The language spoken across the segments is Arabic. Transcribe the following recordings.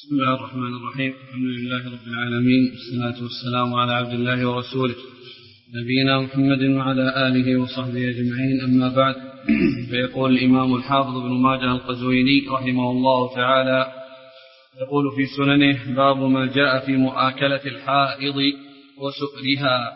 بسم الله الرحمن الرحيم. الحمد لله رب العالمين، والصلاة والسلام على عبد الله ورسوله نبينا محمد وعلى آله وصحبه أجمعين، أما بعد. فيقول الإمام الحافظ ابن ماجه القزويني رحمه الله تعالى يقول في سننه: باب ما جاء في مؤاكلة الحائض وسؤرها.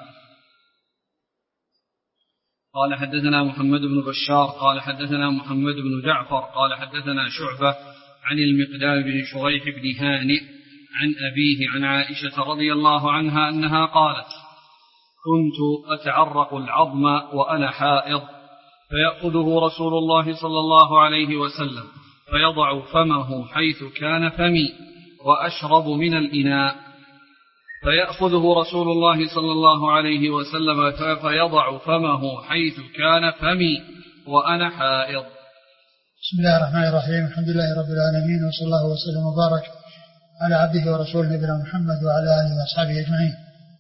قال حدثنا محمد بن بشار قال حدثنا محمد بن جعفر قال حدثنا شعبة عن المقدام بن شريح بن هانئ عن أبيه عن عائشة رضي الله عنها أنها قالت: كنت أتعرق العظم وأنا حائض، فيأخذه رسول الله صلى الله عليه وسلم فيضع فمه حيث كان فمي وأشرب من الإناء، فيأخذه رسول الله صلى الله عليه وسلم فيضع فمه حيث كان فمي وأنا حائض. بسم الله الرحمن الرحيم. الحمد لله رب العالمين، وصلى الله وسلم وبارك على عبده ورسوله نبينا محمد وعلى آله وأصحابه أجمعين.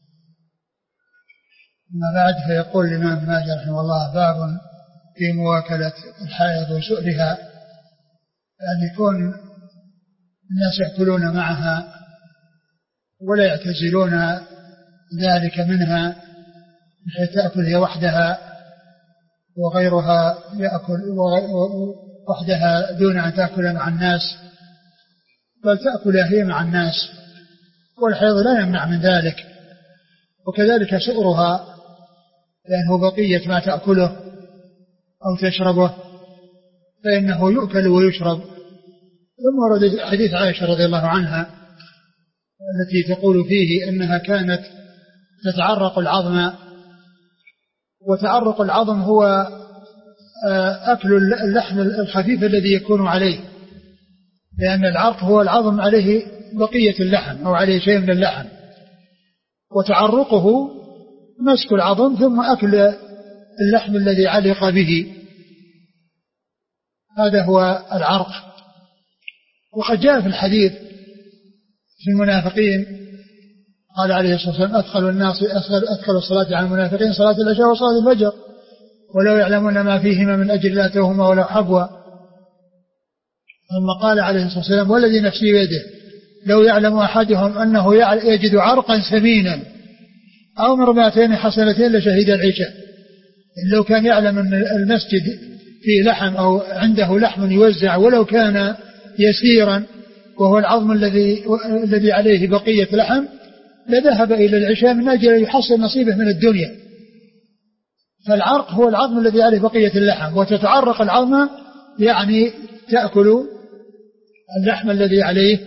أما بعد، فيقول الإمام ماجه رحمه الله: باب في مواكلة الحائض وسؤرها، أن يكون الناس يأكلون معها ولا يعتزلون ذلك منها، بحيث تأكل هي وحدها وغيرها يأكل وحدها دون أن تأكل مع الناس، بل تأكل هي مع الناس، والحيض لا يمنع من ذلك. وكذلك سؤرها، لأنه بقية ما تأكله أو تشربه فإنه يؤكل ويشرب. ثم ورد حديث عائشة رضي الله عنها التي تقول فيه أنها كانت تتعرق العظم، وتعرق العظم هو أكل اللحم الخفيف الذي يكون عليه، لأن العرق هو العظم عليه بقية اللحم أو عليه شيء من اللحم، وتعرقه مسك العظم ثم أكل اللحم الذي علق به، هذا هو العرق. وقد جاء في الحديث في المنافقين قال عليه الصلاة والسلام: أدخل الصلاة على المنافقين صلاة العشاء وصلاة الفجر ولو يعلمون ما فيهما من أجل لا توهما ولا حبوا. ثم قال عليه الصلاة والسلام: والذي نفسي بيده لو يعلم أحدهم أنه يجد عرقا سمينا أو مرماتين حسنتين لشهد العشاء. لو كان يعلم أن المسجد فيه لحم أو عنده لحم يوزع ولو كان يسيرا وهو العظم الذي عليه بقية لحم لذهب إلى العشاء من أجل أن يحصل نصيبه من الدنيا. فالعرق هو العظم الذي عليه بقية اللحم، وتتعرق العظم يعني تأكل اللحم الذي عليه.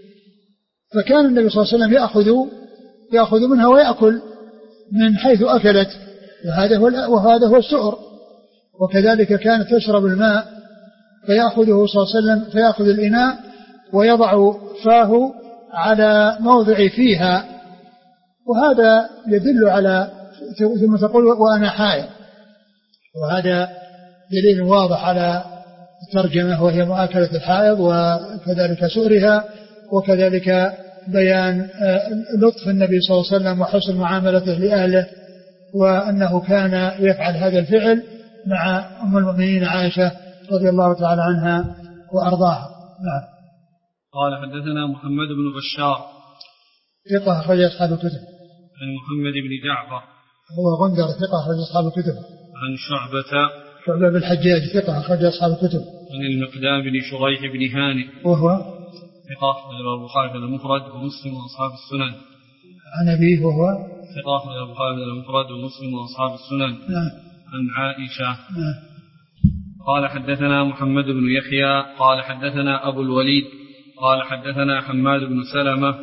فكان النبي صلى الله عليه وسلم يأخذ منها ويأكل من حيث أكلت، وهذا هو السؤر. وكذلك كانت تشرب الماء فيأخذه صلى الله عليه وسلم فيأخذ الإناء ويضع فاه على موضع فيها، وهذا يدل على، ثم تقول: وأنا حائض، وهذا دليل واضح على الترجمة، وهي مؤاكلة الحائض وكذلك سؤرها، وكذلك بيان لطف النبي صلى الله عليه وسلم وحسن معاملته لأهله، وأنه كان يفعل هذا الفعل مع أم المؤمنين عائشة رضي الله تعالى عنها وأرضاها. نعم. قال حدثنا محمد بن بشار ثقة أخرج أصحاب الكتب. عن محمد بن جعفر هو غندر ثقة أخرج أصحاب الكتب. عن شعبة بن الحجاج ثقة أخرج أصحاب الكتب. عن المقدام بن شريح بن هانئ وهو ثقة أخرج البخاري في المفرد ومسلم وأصحاب السنن. عن أبيه وهو ثقة أخرج البخاري في المفرد ومسلم وأصحاب السنن. نعم. عن عائشة. نعم. قال حدثنا محمد بن يحيى قال حدثنا أبو الوليد قال حدثنا حماد بن سلمة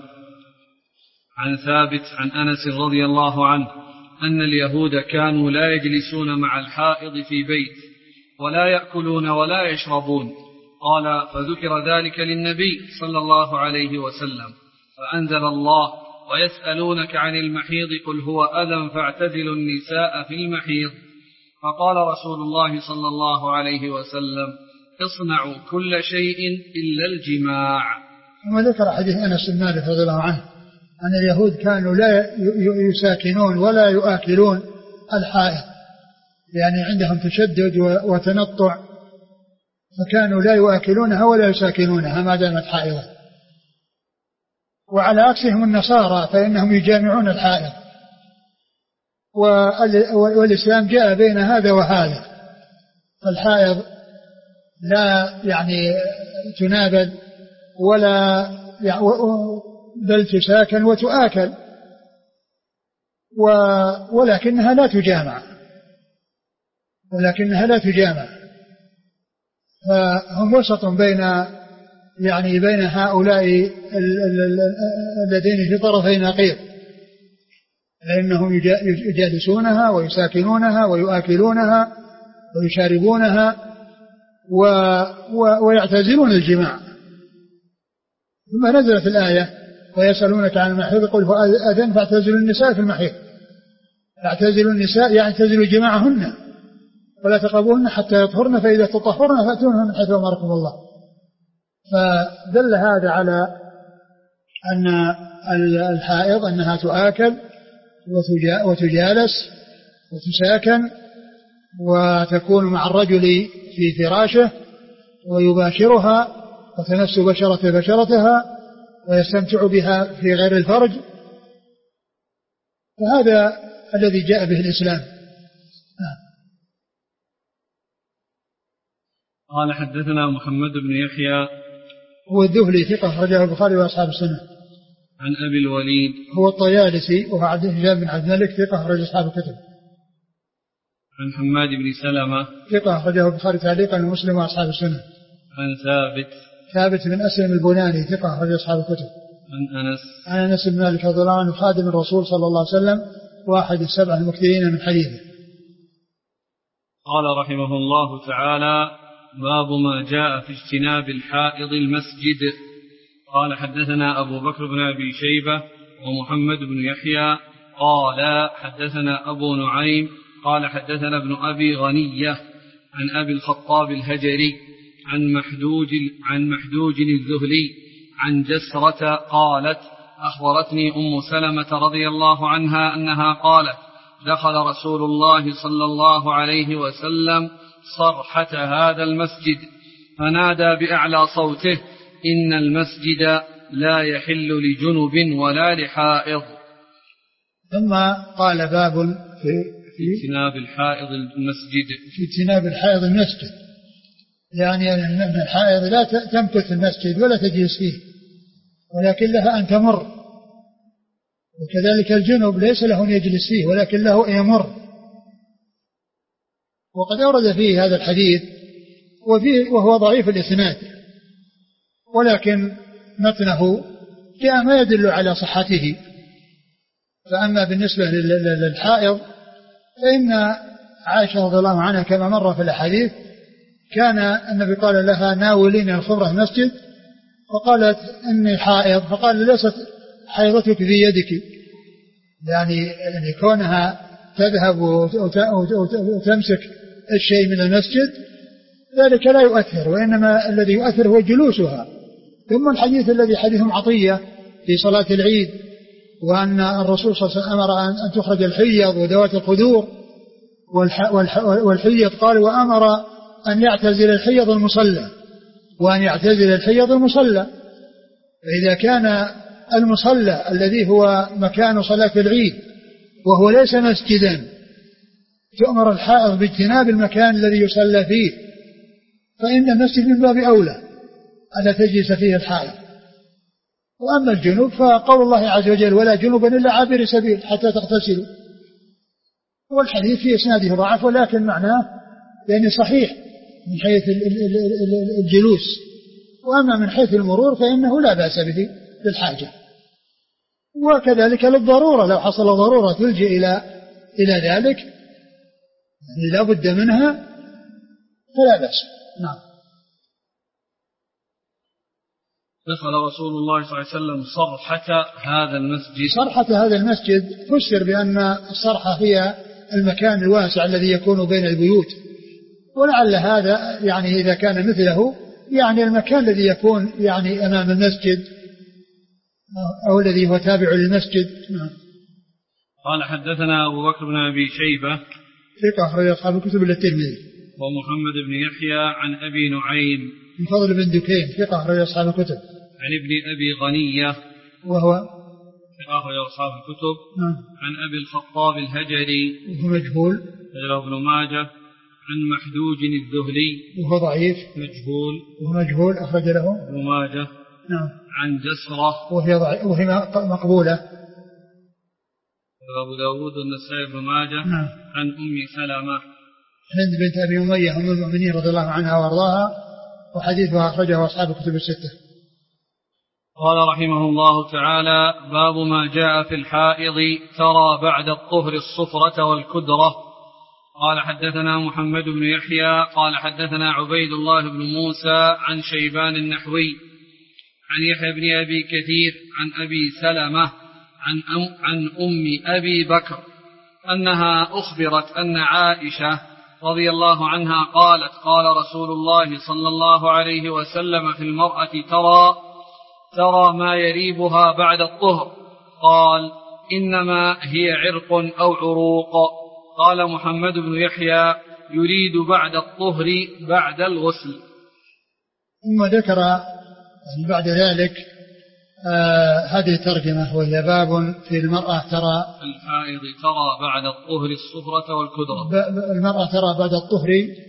عن ثابت عن أنس رضي الله عنه أن اليهود كانوا لا يجلسون مع الحائض في بيت ولا يأكلون ولا يشربون. قال: فذكر ذلك للنبي صلى الله عليه وسلم فأنزل الله: ويسألونك عن المحيض قل هو أذى فاعتزلوا النساء في المحيض. فقال رسول الله صلى الله عليه وسلم: اصنعوا كل شيء إلا الجماع. ثم ذكر حديث أنس بن مالك رضي الله عنه أن اليهود كانوا لا يساكنون ولا يؤكلون الحائض، يعني عندهم تشدد وتنطع، فكانوا لا يؤكلونها ولا يساكنونها ما دامت حائضة. وعلى عكسهم النصارى فإنهم يجامعون الحائض، والإسلام جاء بين هذا وهذا. الحائض لا يعني تنابذ ولا بل تساكن وتؤكل، ولكنها لا تجامع، فهم وسط بين هؤلاء الذين في طرفي نقيض، لأنهم يجالسونها ويساكنونها ويؤكلونها ويشاربونها ويعتزلون الجماع. ثم نزلت الآية ويسألونك عن المحيض قل هو أذن فاعتزلوا النساء في المحيض. اعتزلوا النساء يعني اعتزلوا جماعهن ولا تقربوهن حتى يطهرن فإذا تطهرن فأتوهن من حيث أمركم الله. فدل هذا على أن الحائض أنها تؤكل وتجالس وتساكن وتكون مع الرجل في فراشه ويباشرها وتمس بشرتها ويستمتع بها في غير الفرج، فهذا الذي جاء به الإسلام. قال حدثنا محمد بن يحيى هو الذهلي ثقة أخرجه البخاري وأصحاب السنة. عن أبي الوليد هو الطيالسي وهو هشام بن عبد الملك ثقة أخرج أصحاب الكتب. عن حماد بن سلمة ثقة أخرجه البخاري تعليقا ومسلم وأصحاب السنة. عن ثابت بن أسلم البناني ثقة أخرج أصحاب الكتب. عن أنس بن مالك رضي الله عنه خادم الرسول صلى الله عليه وسلم واحد السبع المكثرين من حديثه. قال رحمه الله تعالى: باب ما جاء في اجتناب الحائض المسجد. قال حدثنا أبو بكر بن أبي شيبة ومحمد بن يحيى قال حدثنا أبو نعيم قال حدثنا ابن أبي غنية عن أبي الخطاب الهجري عن محدوج الذهلي عن جسرة قالت: أخبرتني أم سلمة رضي الله عنها أنها قالت: دخل رسول الله صلى الله عليه وسلم صرحة هذا المسجد فنادى بأعلى صوته: إن المسجد لا يحل لجنب ولا لحائض. ثم قال باب في اجتناب الحائض المسجد. في اجتناب الحائض المسجد، يعني أن الحائض لا تمكث في المسجد ولا تجلس فيه، ولكن لها أن تمر، وكذلك الجنب ليس له أن يجلس فيه ولكن له أن يمر. وقد أورد فيه هذا الحديث وهو ضعيف الإسناد، ولكن متنه جاء ما يدل على صحته. فأما بالنسبة للحائض فإن عائشة رضي الله عنها كما مر في الحديث كان النبي قال لها: ناولين الخمر في المسجد، فقالت: إني حائض، فقال: ليست حيضتك في يدك، يعني كونها تذهب وتمسك الشيء من المسجد ذلك لا يؤثر، وإنما الذي يؤثر هو جلوسها. ثم الحديث الذي حديث عطية في صلاة العيد، وأن الرسول صلى الله عليه وسلم أمر أن تخرج الحيض وذوات الخدور، والحيض قال: وأمر أن يعتزل الحيض المصلى، وأن يعتزل الحيض المصلى. فإذا كان المصلى الذي هو مكان صلاة العيد وهو ليس مسجدا تؤمر الحائض باجتناب المكان الذي يصلى فيه، فإن المسجد من باب أولى ألا تجلس فيه الحائض. وأما الجنوب فقول الله عز وجل: ولا جنوبا إلا عابر سبيل حتى تغتسلوا. والحديث في إسناده ضعف، ولكن معناه يعني صحيح من حيث الجلوس، وأما من حيث المرور فإنه لا بأس به للحاجة، وكذلك للضرورة، لو حصل ضرورة تلجئ إلى ذلك يعني لا بد منها فلا بأس. نعم. دخل رسول الله صلى الله عليه وسلم صرحة هذا المسجد. صرحة هذا المسجد فسر بأن الصرحة هي المكان الواسع الذي يكون بين البيوت، ولعل هذا يعني إذا كان مثله يعني المكان الذي يكون يعني أمام المسجد أو الذي هو تابع للمسجد. قال حدثنا أبو بكر بن أبي شيبة ثقة أخرج أصحاب الكتب إلا الترمذي. ومحمد بن يحيى عن أبي نعيم من فضل بن دكين ثقة أخرج أصحاب الكتب. عن ابن أبي غنية وهو أخرج أصحاب الكتب. عن أبي الخطاب الهجري وهو مجهول، أخرجه ابن ماجه. عن محدوج الذهلي وهو ضعيف مجهول أخرج له ابن ماجه. عن جسرة وهي مقبولة، أبو داود والنسائي بن ماجه. عن أم سلمة هند بنت أبي أمية أم المؤمنين رضي الله عنها وأرضاها، وحديثها أخرجه أصحاب الكتب الستة. قال رحمه الله تعالى: باب ما جاء في الحائض ترى بعد الطهر الصفرة والكدرة. قال حدثنا محمد بن يحيى قال حدثنا عبيد الله بن موسى عن شيبان النحوي عن يحيى بن أبي كثير عن أبي سلمة عن أم أبي بكر أنها أخبرت أن عائشة رضي الله عنها قالت: قال رسول الله صلى الله عليه وسلم في المرأة ترى ما يريبها بعد الطهر. قال: إنما هي عرق أو عروق. قال محمد بن يحيى: يريد بعد الطهر بعد الغسل. ثم ذكر بعد ذلك هذه الترجمة، وهي باب في المرأة ترى الحائض ترى بعد الطهر الصفرة والكدرة. المرأة ترى بعد الطهر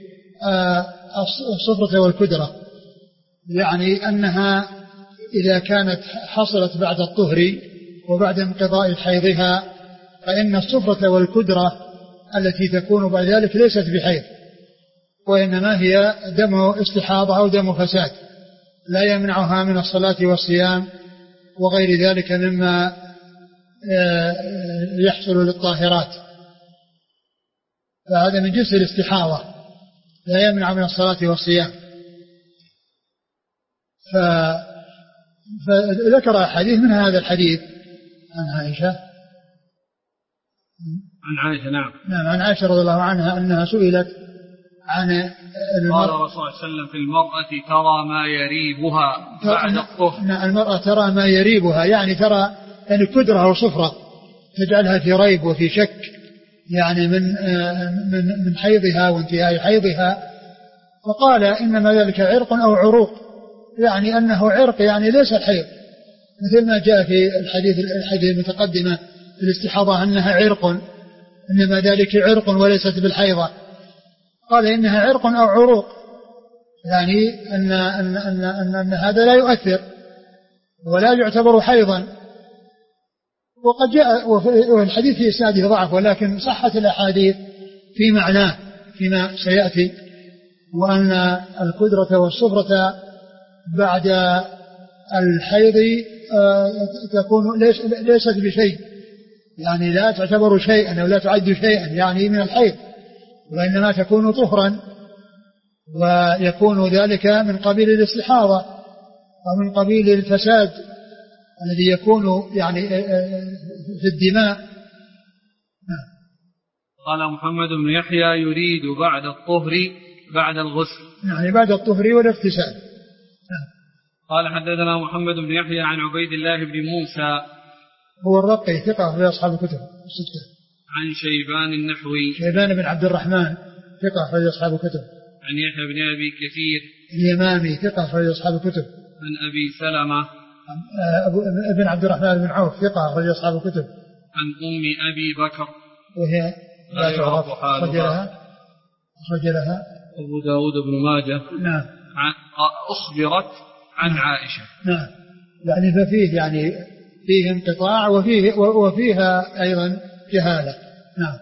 الصفرة والكدرة، يعني أنها إذا كانت حصلت بعد الطهر وبعد انقضاء حيضها فإن الصفرة والكدرة التي تكون بعد ذلك ليست بحيض، وإنما هي دم استحاضة أو دم فساد لا يمنعها من الصلاة والصيام وغير ذلك مما يحصل للطاهرات، فهذا من جنس الاستحاضة لا يمنع من الصلاة والصيام. فذكر حديث من هذا الحديث عن عائشة نعم عن عائشة رضي الله عنها أنها سئلت عن قال الرسول صلى الله عليه وسلم في المرأة ترى ما يريبها بعد الطهر. المرأة ترى ما يريبها، يعني ترى يعني كدرة أو صفرة تجعلها في ريب وفي شك، يعني من حيضها وانتهاء حيضها. فقال: إنما ذلك عرق أو عروق، يعني أنه عرق يعني ليس الحيض، مثل ما جاء في الحديث المتقدمة في الاستحاضة أنها عرق، إنما ذلك عرق وليست بالحيضة. قال: إنها عرق أو عروق، يعني أن هذا لا يؤثر ولا يعتبر حيضا. وقد جاء والحديث في إسناده ضعف، ولكن صحت الأحاديث في معناه فيما سيأتي، وأن الكدرة والصفرة بعد الحيض تكون ليست بشيء، يعني لا تعتبر شيئا أو لا تعد شيئا يعني من الحيض، وإنما تكون طهرا، ويكون ذلك من قبيل الاستحاضة ومن قبيل الفساد الذي يكون يعني في الدماء. قال محمد بن يحيى: يريد بعد الطهر بعد الغسل، يعني بعد الطهر والاغتسال. قال حدثنا محمد بن يحيى عن عبيد الله بن موسى هو الرقي ثقة في أصحاب الكتب الستة. عن شيبان النحوي شيبان بن عبد الرحمن ثقة في أصحاب الكتب. عن يحيى بن أبي كثير اليمامي ثقة في أصحاب الكتب. عن أبي سلمة ابن عبد الرحمن بن عوف ثقة في أصحاب الكتب. عن أم أبي بكر وهي لا يعرف حالها، أخرج لها أبو داود بن ماجه. نعم. أخبرت عن عائشة. نعم، يعني ففيه يعني فيه انقطاع وفيها أيضا جهالة. نعم.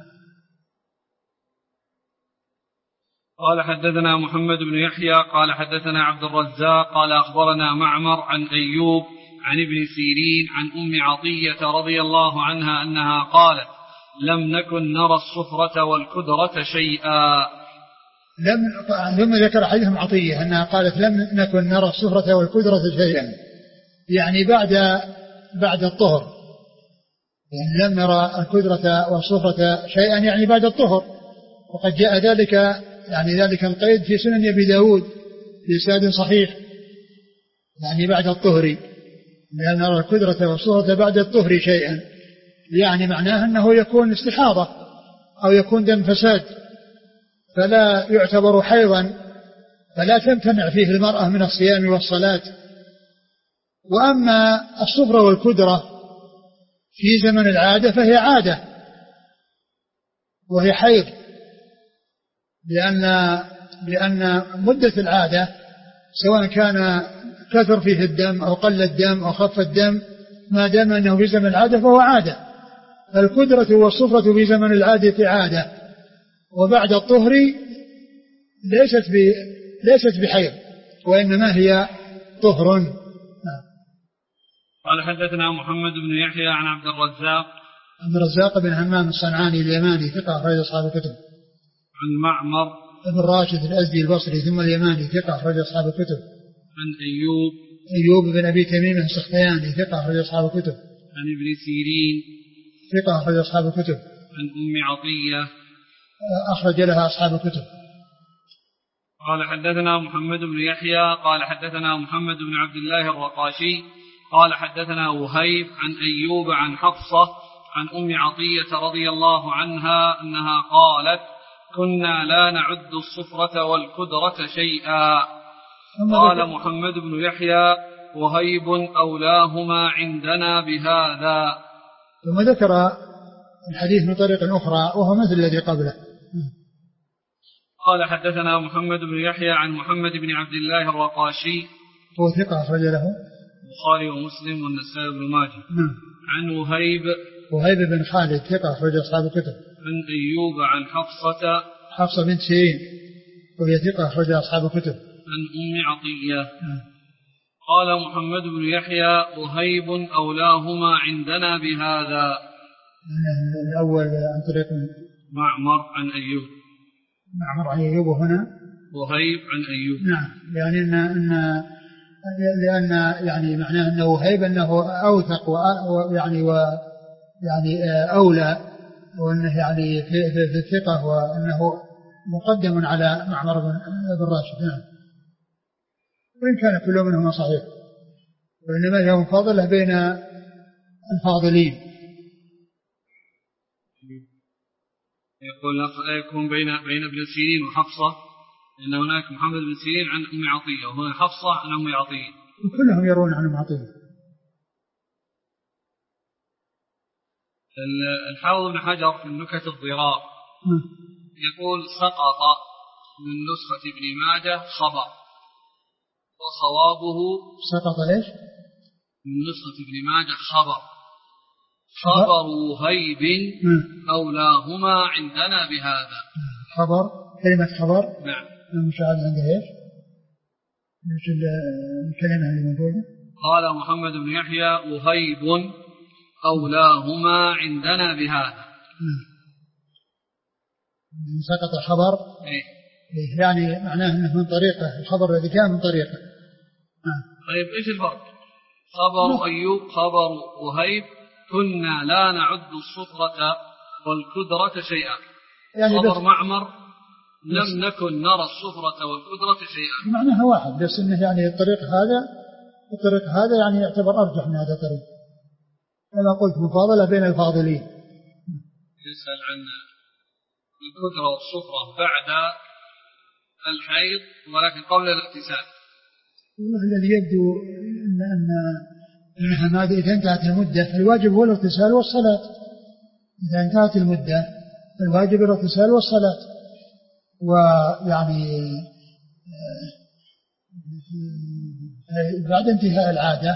قال حدثنا محمد بن يحيى قال حدثنا عبد الرزاق قال أخبرنا معمر عن أيوب عن ابن سيرين عن أم عطية رضي الله عنها أنها قالت: لم نكن نرى الصفرة والكدرة شيئا. ثم ذكر حديث عطية أنها قالت: لم نكن نرى الصفرة والكدرة شيئا، يعني بعد الطهر، يعني لم نرى الكدرة والصفرة شيئا يعني بعد الطهر. وقد جاء ذلك يعني ذلك القيد في سنن أبي داود بإسناد صحيح، يعني بعد الطهر، لأن نرى الكدرة والصفرة بعد الطهر شيئا، يعني معناه أنه يكون استحاضة أو يكون دم فساد فلا يعتبر حيضا، فلا تمتنع فيه المرأة من الصيام والصلاة وأما الصفرة والكدرة في زمن العادة فهي عادة وهي حيض، لأن مدة العادة سواء كان كثر فيه الدم أو قل الدم أو خف الدم ما دام أنه في زمن العادة فهو عادة. فالكدرة والصفرة في زمن العادة عادة، وبعد الطهر ليست بحيض وإنما هي طهر. قال حدثنا محمد بن يحيى عن عبد الرزاق بن همام الصنعاني اليماني ثقة أخرج أصحاب الكتب. عن معمر بن راشد الأزدي البصري ثم اليماني ثقة أخرج أصحاب الكتب. عن أيوب بن أبي تميم السختياني ثقة أخرج أصحاب الكتب. عن ابن سيرين ثقة أخرج أصحاب الكتب. عن أم عطية أخرج لها أصحاب الكتب. قال حدثنا محمد بن يحيى قال حدثنا محمد بن عبد الله الرقاشي قال حدثنا وهيب عن أيوب عن حفصة عن أم عطية رضي الله عنها أنها قالت كنا لا نعد الصفرة والكدرة شيئا. قال محمد بن يحيى وهيب أولاهما عندنا بهذا. ثم ذكر الحديث من طريق أخرى وهو مثل الذي قبله. قال حدثنا محمد بن يحيى عن محمد بن عبد الله الرقاشي هو ثقة أخرج له البخاري ومسلم والنسائي بن ماجه. عن وهيب بن خالد ثقة أخرج أصحاب الكتب. عن أيوب عن حفصة بنت سيرين وهي ثقة أخرج أصحاب الكتب. عن أم عطية. قال محمد بن يحيى وهيب أولاهما عندنا بهذا. الأول عن طريق معمر عن أيوب. معمر عن أيوب هنا وهيب عن أيوب. نعم، يعني لأن يعني معناه أنه وهيب أنه أوثق ويعني أولى، وأنه يعني في الثقة وأنه مقدم على معمر بن راشد. نعم، وإن كان كل منهما صحيح، وإنما هي مفاضلة بين الفاضلين. يقول يكون بين ابن سيرين وحفصة، إن هناك محمد بن سيرين عن أم عطية وهنا حفصة عن أم عطية، وكلهم يرون عن أم عطية. الحافظ بن حجر في النكت الضراء يقول سقط من نسخة ابن ماجه خبر، وصوابه سقط ليش؟ من نسخة ابن ماجه خبر وهيب أولاهما عندنا بهذا. خبر، كلمة خبر. نعم. المشاهد عنده ايش؟ ايش الكلمة اللي موجودة؟ قال محمد بن يحيى وهيب أولاهما عندنا بهذا. سقط خبر. يعني معناه انه من طريقه، الخبر الذي جاء من طريقه. طيب ايش الفرق؟ خبر أيوب خبر وهيب كنا لا نعد الصفرة والكدرة شيئا. يعني خبر معمر لم نكن نرى الصفرة والكدرة شيئا. معناها واحد، بس انه يعني الطريق هذا يعني يعتبر ارجح من هذا الطريق، كما قلت مفاضلة بين الفاضلين. يسأل عن الكدرة والصفرة بعد الحيض ولكن قبل الاغتسال. الذي يبدو أنها إذا انتهت المدة الواجب هو الاغتسال والصلاة. إذا انتهت المدة الواجب الاغتسال والصلاة. ويعني بعد انتهاء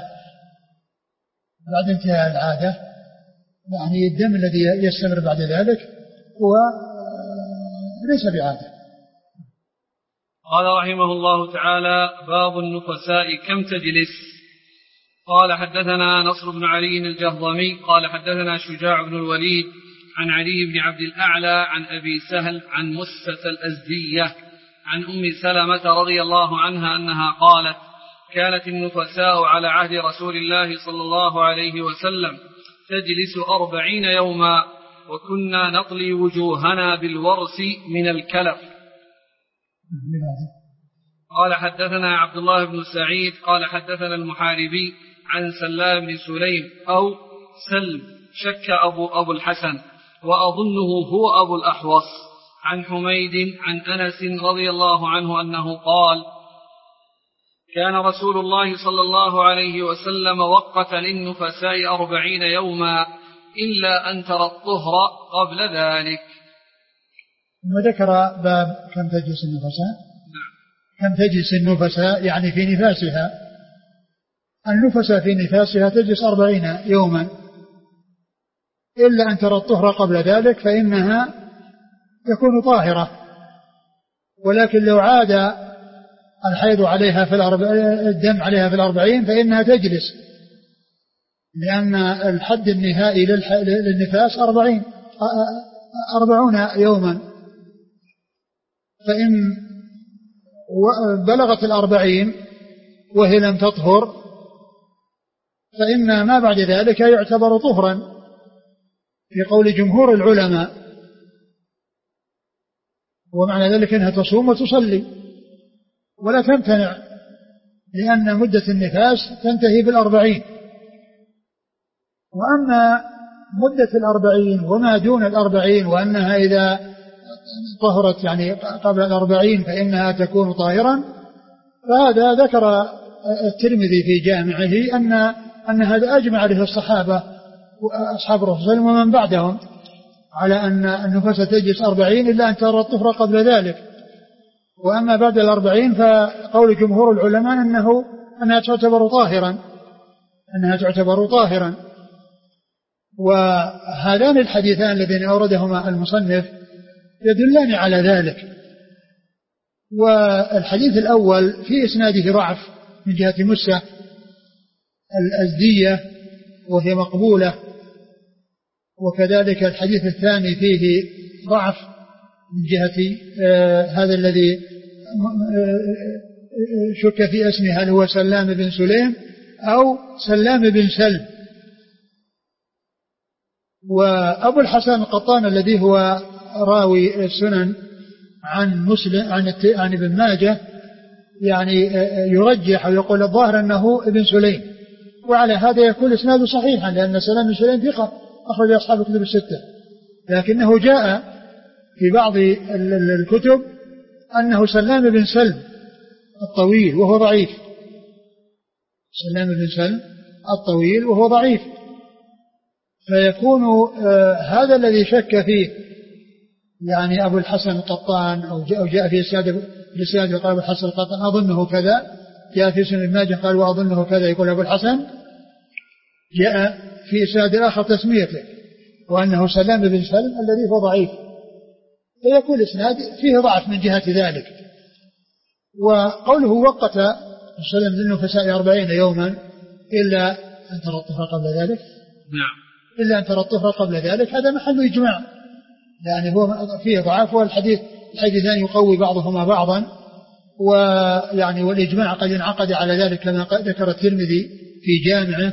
العادة يعني الدم الذي يستمر بعد ذلك هو ليس بعادة. قال رحمه الله تعالى باب النفساء كم تجلس. قال حدثنا نصر بن علي الجهضمي قال حدثنا شجاع بن الوليد عن علي بن عبد الأعلى عن أبي سهل عن مسة الأزدية عن أم سلمة رضي الله عنها أنها قالت كانت النفساء على عهد رسول الله صلى الله عليه وسلم تجلس 40 يوما وكنا نطلي وجوهنا بالورس من الكلف. قال حدثنا عبد الله بن سعيد قال حدثنا المحاربي عن سلام بن سليم أو سلم شك أبو الحسن وأظنه هو أبو الأحوص عن حميد عن أنس رضي الله عنه أنه قال كان رسول الله صلى الله عليه وسلم وقت للنفساء 40 يوما إلا أن ترى الطهر قبل ذلك. وذكر باب كم تجلس النفساء. كم تجلس النفساء يعني في نفاسها. النفساء في نفاسها تجلس 40 يوما إلا أن ترى الطهر قبل ذلك فإنها تكون طاهرة. ولكن لو عاد الحيض عليها الدم عليها في 40 فإنها تجلس، لأن الحد النهائي للنفاس 40 يوما. فإن بلغت 40 وهي لم تطهر فإن ما بعد ذلك يعتبر طهرا في قول جمهور العلماء، ومعنى ذلك أنها تصوم وتصلي ولا تمتنع، لأن مدة النفاس تنتهي ب40. وأما مدة 40 وما دون 40 وأنها إذا طهرت يعني قبل 40 فإنها تكون طاهرا، فهذا ذكر الترمذي في جامعه أن هذا أجمع عليه الصحابة وأصحاب الرسول صلى الله عليه وسلم ومن بعدهم على أن النفاس تجلس 40 إلا أن ترى الطهر قبل ذلك. وأما بعد 40 فقول جمهور العلماء أنها تعتبر طاهرا. وهذان الحديثان الذين أوردهما المصنف يدلان على ذلك. والحديث الأول في إسناده ضعف من جهة مسة الأزدية وهي مقبولة، وكذلك الحديث الثاني فيه ضعف من جهة هذا الذي شك في اسمه هل هو سلام بن سليم أو سلام بن سلم. وأبو الحسن القطان الذي هو راوي السنن عن مسلم عن ابن ماجه يعني يرجح ويقول الظاهر أنه ابن سليم، وعلى هذا يكون اسناده صحيحا لأن سلام بن سليم ثقة أخرج أصحاب الكتب الستة، لكنه جاء في بعض الكتب أنه سلام بن سلم الطويل وهو ضعيف. سلام بن سلم الطويل وهو ضعيف، فيكون هذا الذي شك فيه يعني أبو الحسن القطان أو جاء في إسناد قال أبو الحسن القطان أظنه كذا، جاء في سنن ابن ماجه قال وأظنه كذا يقول أبو الحسن، جاء في إسناد آخر تسميته وأنه سلام بن سلم الذي هو ضعيف، فيكون الإسناد فيه ضعف من جهة ذلك. وقوله وقت سلم للنفساء 40 يوما إلا أن ترى الطهر قبل ذلك، إلا أن ترى الطهر قبل ذلك، هذا محل إجماع، يعني هو فيه ضعف، والحديثان يقوي بعضهما بعضا، ويعني والإجماع قد انعقد على ذلك كما ذكر الترمذي في جامعه.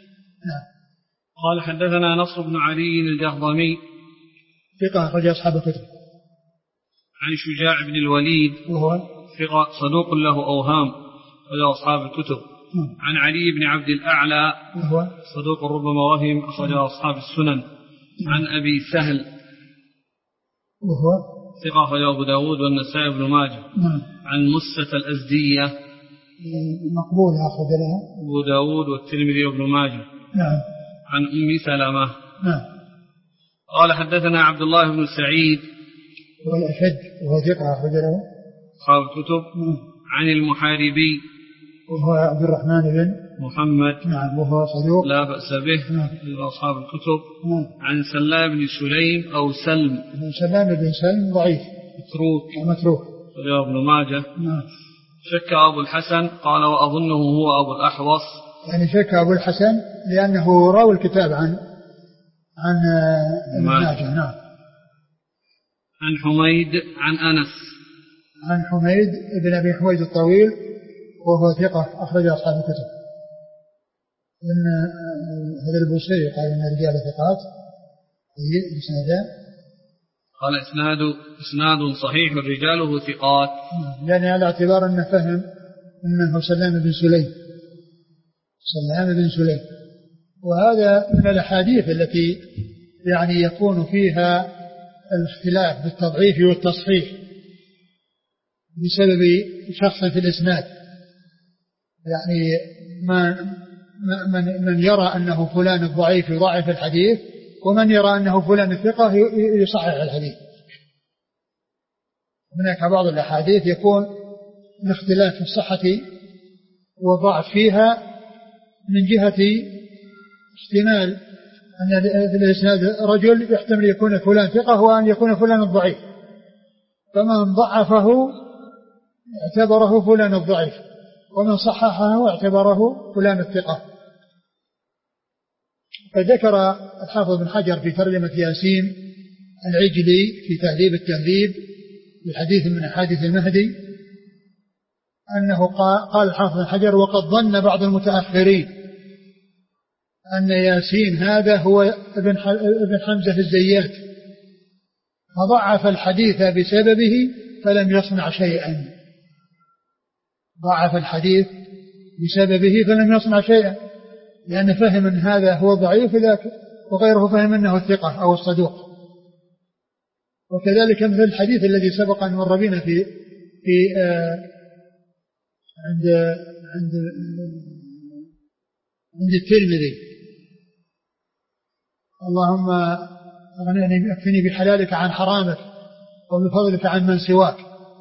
قال حدثنا نصر بن علي الجهضمي ثقة أخرج أصحاب الكتب. عن شجاع بن الوليد وهو ثقة صدوق له أوهام أخرج أصحاب الكتب. عن علي بن عبد الأعلى وهو صدوق ربما وهم أخرج أصحاب السنن. عن أبي سهل وهو ثقة أخرج أبو داود والنسائي بن ماجه. عن مسة الأزدية مقبول أخرج لها أبو داود والترمذي وابن ماجه. عن أم سلمة. قال حدثنا عبد الله بن سعيد والأشد وهو ثقة أخرج له أصحاب الكتب. عن المحاربي وهو عبد الرحمن بن محمد وهو صدوق لا بأس به أصحاب الكتب. عن سلام بن سليم أو سلم بن سلم ضعيف متروك رواه ابن ماجه. شك أبو الحسن قال وأظنه هو أبو الأحوص، يعني شك أبو الحسن لأنه راوي الكتاب عن ابن ماجه. عن حميد عن أنس عن حميد بن أبي حميد الطويل وهو ثقة أخرج أصحاب الكتب. إن هذا البوصيري قال إن رجال ثقات قال إسناد صحيح رجاله ثقات، يعني على اعتبار أنه فهم أنه سلام بن سليم. وهذا من الأحاديث التي يعني يكون فيها الاختلاف بالتضعيف والتصحيح بسبب شخص في الإسناد، يعني من يرى أنه فلان الضعيف يضعف الحديث، ومن يرى أنه فلان الثقة يصحح الحديث. هناك بعض الأحاديث يكون الاختلاف في الصحة والضعف فيها من جهة احتمال أن في الإسناد رجل يحتمل يكون فلان ثقة وأن يكون فلان الضعيف، فمن ضعفه اعتبره فلان الضعيف، ومن صححه اعتبره فلان الثقة. فذكر الحافظ بن حجر في ترجمة ياسين العجلي في تهذيب التهذيب بحديث من أحاديث المهدي أنه قال الحافظ بن حجر: وقد ظن بعض المتأخرين أن ياسين هذا هو ابن حمزة الزيات، فضعف الحديث بسببه فلم يصنع شيئا. ضعف الحديث بسببه فلم يصنع شيئا، لأنه فهم أن هذا هو ضعيف وغيره فهم أنه الثقة أو الصدوق. وكذلك مثل الحديث الذي سبق أن مر بنا في عند الترمذي: اللهم اكفني بحلالك عن حرامك وبفضلك عن من سواك.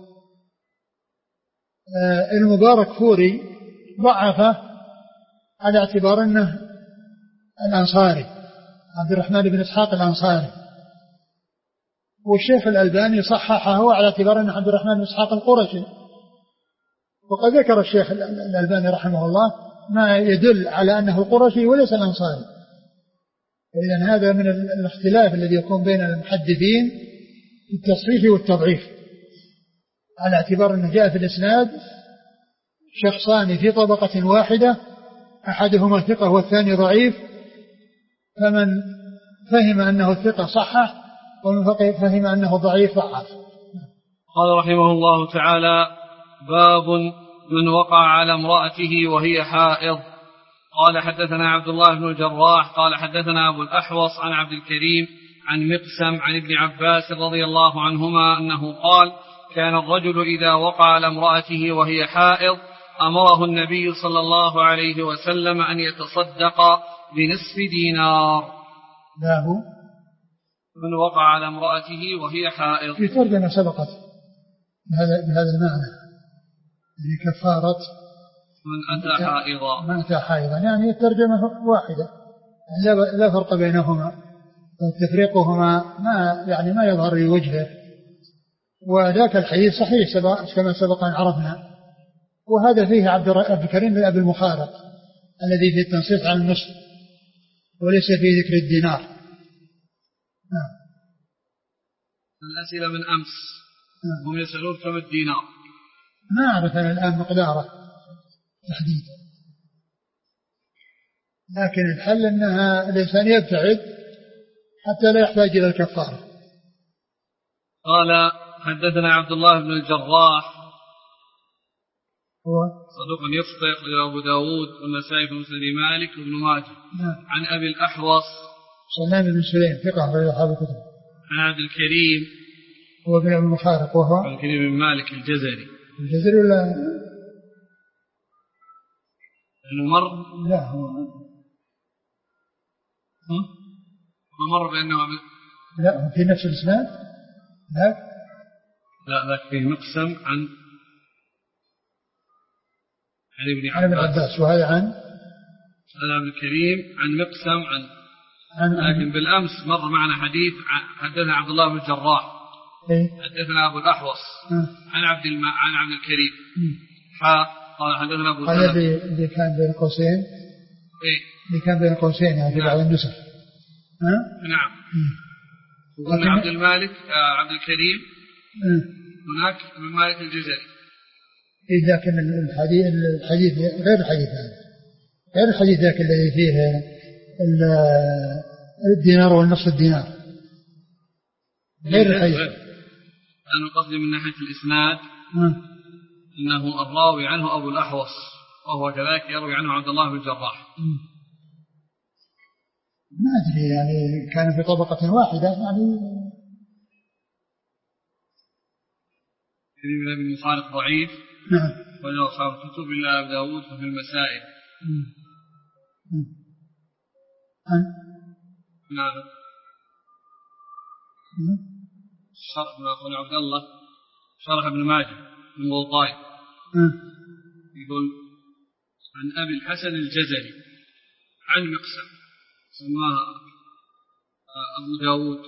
المبارك فوري ضعفه على اعتبار أنه الأنصاري، عبد الرحمن بن إسحاق الأنصاري، والشيخ الألباني صححه على اعتبار أنه عبد الرحمن بن إسحاق القرشي. وقد ذكر الشيخ الألباني رحمه الله ما يدل على أنه القرشي وليس الأنصاري. إذن هذا من الاختلاف الذي يكون بين المحدثين في التصحيح والتضعيف، على اعتبار أنه جاء في الإسناد شخصان في طبقة واحدة، أحدهما ثقة والثاني ضعيف، فمن فهم أنه الثقة صحح، ومن فهم أنه ضعيف ضعف. قال رحمه الله تعالى: باب من وقع على امرأته وهي حائض. قال حدثنا عبد الله بن الجراح قال حدثنا أبو الأحوص عن عبد الكريم عن مقسم عن ابن عباس رضي الله عنهما أنه قال: كان الرجل إذا وقع على امرأته وهي حائض أمره النبي صلى الله عليه وسلم أن يتصدق بنصف دينار. له من وقع على امرأته وهي حائض. في ترجمة سبقت بهذا المعنى، يعني كفارة من أتى حائضا. من أتى حائضا، يعني الترجمة واحدة، يعني لا فرق بينهما، تفريقهما ما يظهر لوجهه. وذاك الحديث صحيح كما سبق أن عرفنا. وهذا فيه عبد الكريم بن أبي المخارق الذي في التنصيص على النصف، وليس فيه ذكر الدينار. الأسئلة من أمس هم يسألون كم الدينار. ما أعرف أنا الآن مقداره تحديدا، لكن الحل أنها الإنسان يبتعد حتى لا يحتاج إلى الكفارة. قال حدثنا عبد الله بن الجراح هو صدوق يخطئ أبو داود والنسائي في مسند مالك وابن ماجه. عن أبي الأحوص سلام بن سليم ثقة في أصحاب الكتب. عن عبد الكريم هو بن أبي المخارق، وهو عبد الكريم بن مالك الجزري ولا الممر؟ لا، هو ممر بأنه لا في نفس الإسناد. لا ذاك فيه مقسم عن ابن عباس، وهذا عن عبد الكريم عن مقسم لكن بالأمس مر معنا حديث حدثنا عبد الله بن الجراح حدثنا أبو الأحوص عن عبد الكريم قال حدثنا أبو هذا اللي كان بين قوسين، اللي كان بين قوسين يعني في بعض النسخ. نعم. وقلنا عبد المالك عبد الكريم هناك من مالك الجزري. لكن الحديث غير الحديث هذا، غير الحديث ذاك الذي فيه الدينار والنصف الدينار، غير الحديث. أنا قصدي من ناحية الإسناد أنه الراوي عنه أبو الأحوص، وهو كذلك يروي عنه عبد الله بن الجراح. ما أدري يعني كان في طبقة واحدة يعني. كريم بن المخارق ضعيف. نعم. وجاء أصحاب الكتب إلا أبي داود ففي المسائل. نعم. شرح من أخونا عبد الله شرح ابن ماجه من موطاي يقول عن أبي الحسن الجزري عن مقسم سماها أبو داود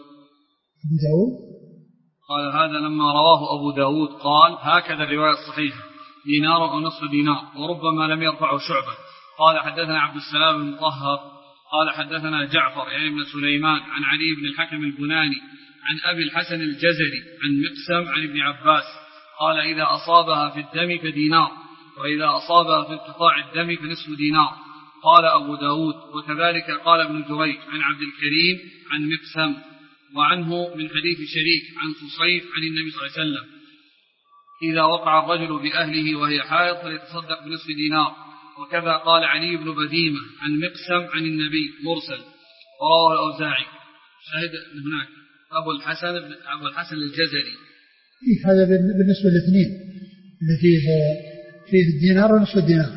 قال هذا لما رواه أبو داود قال هكذا الرواية الصحيحة دينار أو نصف دينار وربما لم يرفعه شعبة. قال حدثنا عبد السلام بن طهر قال حدثنا جعفر يعني بن سليمان عن علي بن الحكم البناني عن أبي الحسن الجزري عن مقسم عن ابن عباس قال إذا أصابها في الدم فدينار وإذا أصابها في انقطاع الدم فنصف دينار. قال أبو داود وكذلك قال ابن جريج عن عبد الكريم عن مقسم وعنه من حديث شريك عن صصيف عن النبي صلى الله عليه وسلم إذا وقع الرجل بأهله وهي حائض فليتصدق بنصف دينار. وكذا قال علي بن بديمة عن مقسم عن النبي مرسل ورواه الأوزاعي. شاهد هناك أبو الحسن الجزري. هذا بالنسبة للاثنين اللي فيه الدينار ونصف الدينار.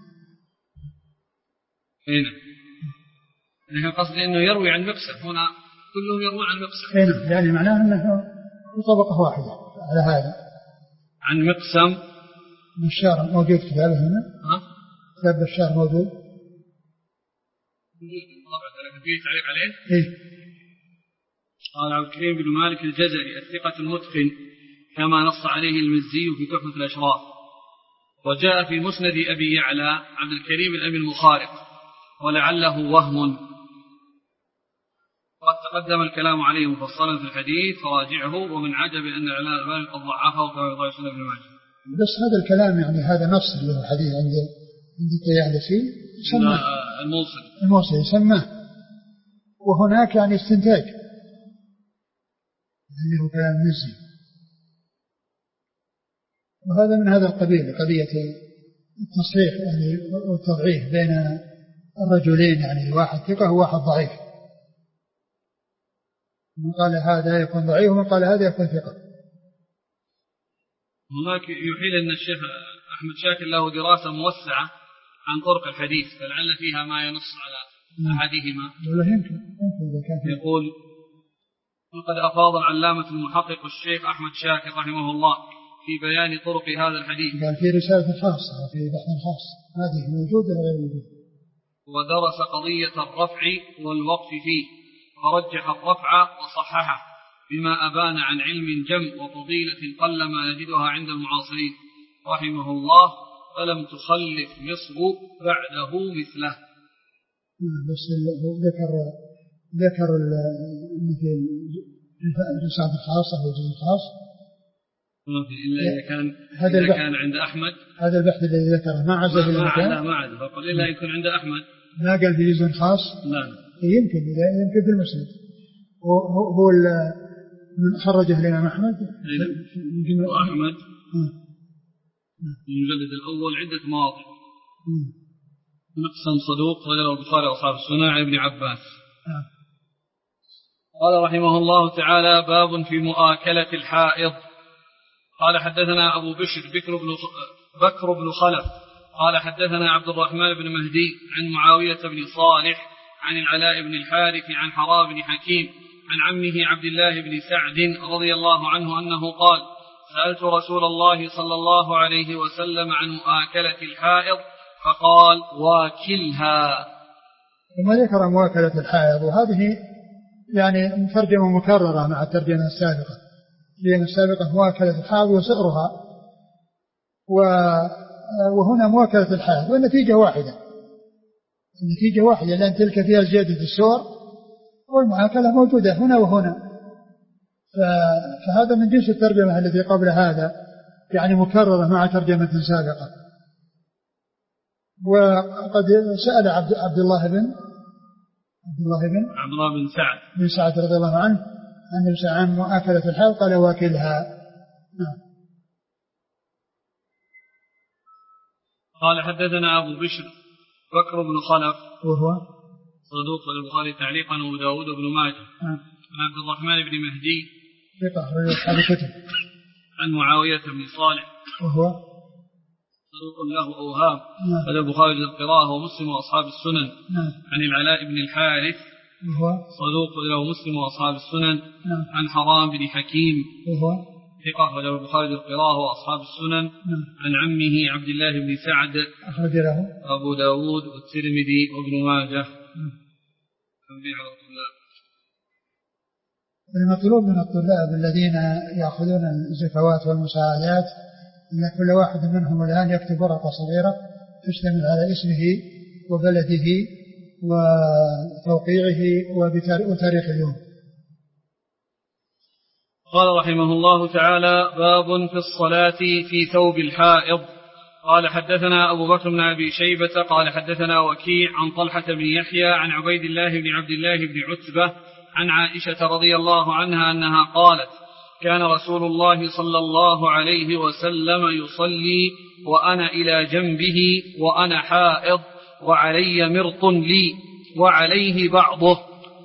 هنا لكن قصدي أنه يروي عن مقسم هنا كلهم يروون عن مقسم. هنا يعني معناه أنه طبقة واحدة على هذا. عن مقسم بشار موجود كتابه هنا. كتاب بشار موجود. فيه تعليق عليه. إيه. قال عبد الكريم بن مالك الجزري الثقة المتقن كما نص عليه المزي في تحفة الأشراف. وجاء في مسند أبي يعلى عبد الكريم الأبي المخارق ولعله وهم قد تقدم الكلام عليه مفصلا في الحديث فراجعه ومن عجب أن العلماء الألباني قد ضعفه كما يضاعف سنة ابن ماجه. بس هذا الكلام يعني هذا نص له حديث عند الطيالسي يسمى الموصل يسمى وهناك يعني استنتاج اللي هو كلام مزي وهذا من هذا القبيل قضية التصحيح يعني والتضعيف بين الرجلين يعني واحد ثقة وواحد ضعيف. من قال هذا يكون ضعيف ومن قال هذا يكون ثقة. هناك يحيل أن الشيخ أحمد شاكر له دراسة موسعة عن طرق الحديث فلعل فيها ما ينص على أحدهما. يمكن إذا كان يقول وقد أفاض العلامة المحقق الشيخ أحمد شاكر رحمه الله في بيان طرق هذا الحديث. قال في رسالة خاصة في بحث خاص هذه موجودة غير موجودة. ودرس قضية الرفع والوقف فيه فرجح الرفع وصححه بما أبان عن علم جم وفضيلة قلما نجدها عند المعاصرين رحمه الله فلم تخلف مصر بعده مثله. بس ذكر مثل الرسالة الخاصة والجزء الخاص إلا إذا كان عند أحمد. هذا البحث الذي ذكره ما عزف المكان ما عزف فقل إلا يكون عند أحمد ما قال في جزء خاص. لا يمكن في المسند هو من خرجه الإمام أحمد وأحمد المجلد الأول عدة مواضع. مقسم صدوق رجل البخاري وأصحاب السنة عن ابن عباس. قال رحمه الله تعالى باب في مؤاكلة الحائض. قال حدثنا أبو بشر بكر بن خلف قال حدثنا عبد الرحمن بن مهدي عن معاوية بن صالح عن العلاء بن الحارث عن حرام بن حكيم عن عمه عبد الله بن سعد رضي الله عنه أنه قال سألت رسول الله صلى الله عليه وسلم عن مؤاكلة الحائض فقال واكلها. ثم ذكر مؤاكلة الحائض وهذه يعني ترجمة مكررة مع الترجمة السابقة لأن السابقة مؤاكلة الحائض وصغرها وهنا مؤاكلة الحائض والنتيجة واحدة لأن تلك فيها زيادة السور والمؤاكلة موجودة هنا وهنا فهذا من جنس الترجمة التي قبل هذا يعني مكررة مع ترجمة سابقة. وقد سأل عبد الله بن سعد رضي الله عنه عن مؤاكلة الحائض قال واكلها. قال حدثنا أبو بشر بكر بن خلف وهو صدوق البخاري تعليقا وأبو داود بن ماجه عن عبد الرحمن بن مهدي ثقة أصحاب الكتب عن معاوية بن صالح وهو صدوق له أوهام هذا البخاري القراءة ومسلم وأصحاب السنن. عن العلاء بن الحارث صدوق له مسلم وأصحاب السنن. عن حرام بن حكيم ثقة له البخاري القراءة وأصحاب السنن. عن عمه عبد الله بن سعد أخرج له أبو داود والترمذي وابن ماجه. المطلوب من الطلاب الذين يأخذون الزكوات والمساعدات أن كل واحد منهم الآن يكتب ورقة صغيرة تشتمل على اسمه وبلده وتوقيعه وتاريخ اليوم. قال رحمه الله تعالى: باب في الصلاة في ثوب الحائض. قال حدثنا أبو بكر بن أبي شيبة قال حدثنا وكيع عن طلحة بن يحيى عن عبيد الله بن عبد الله بن عتبة عن عائشة رضي الله عنها أنها قالت: كان رسول الله صلى الله عليه وسلم يصلي وأنا إلى جنبه وأنا حائض وعلي مرط لي وعليه بعضه.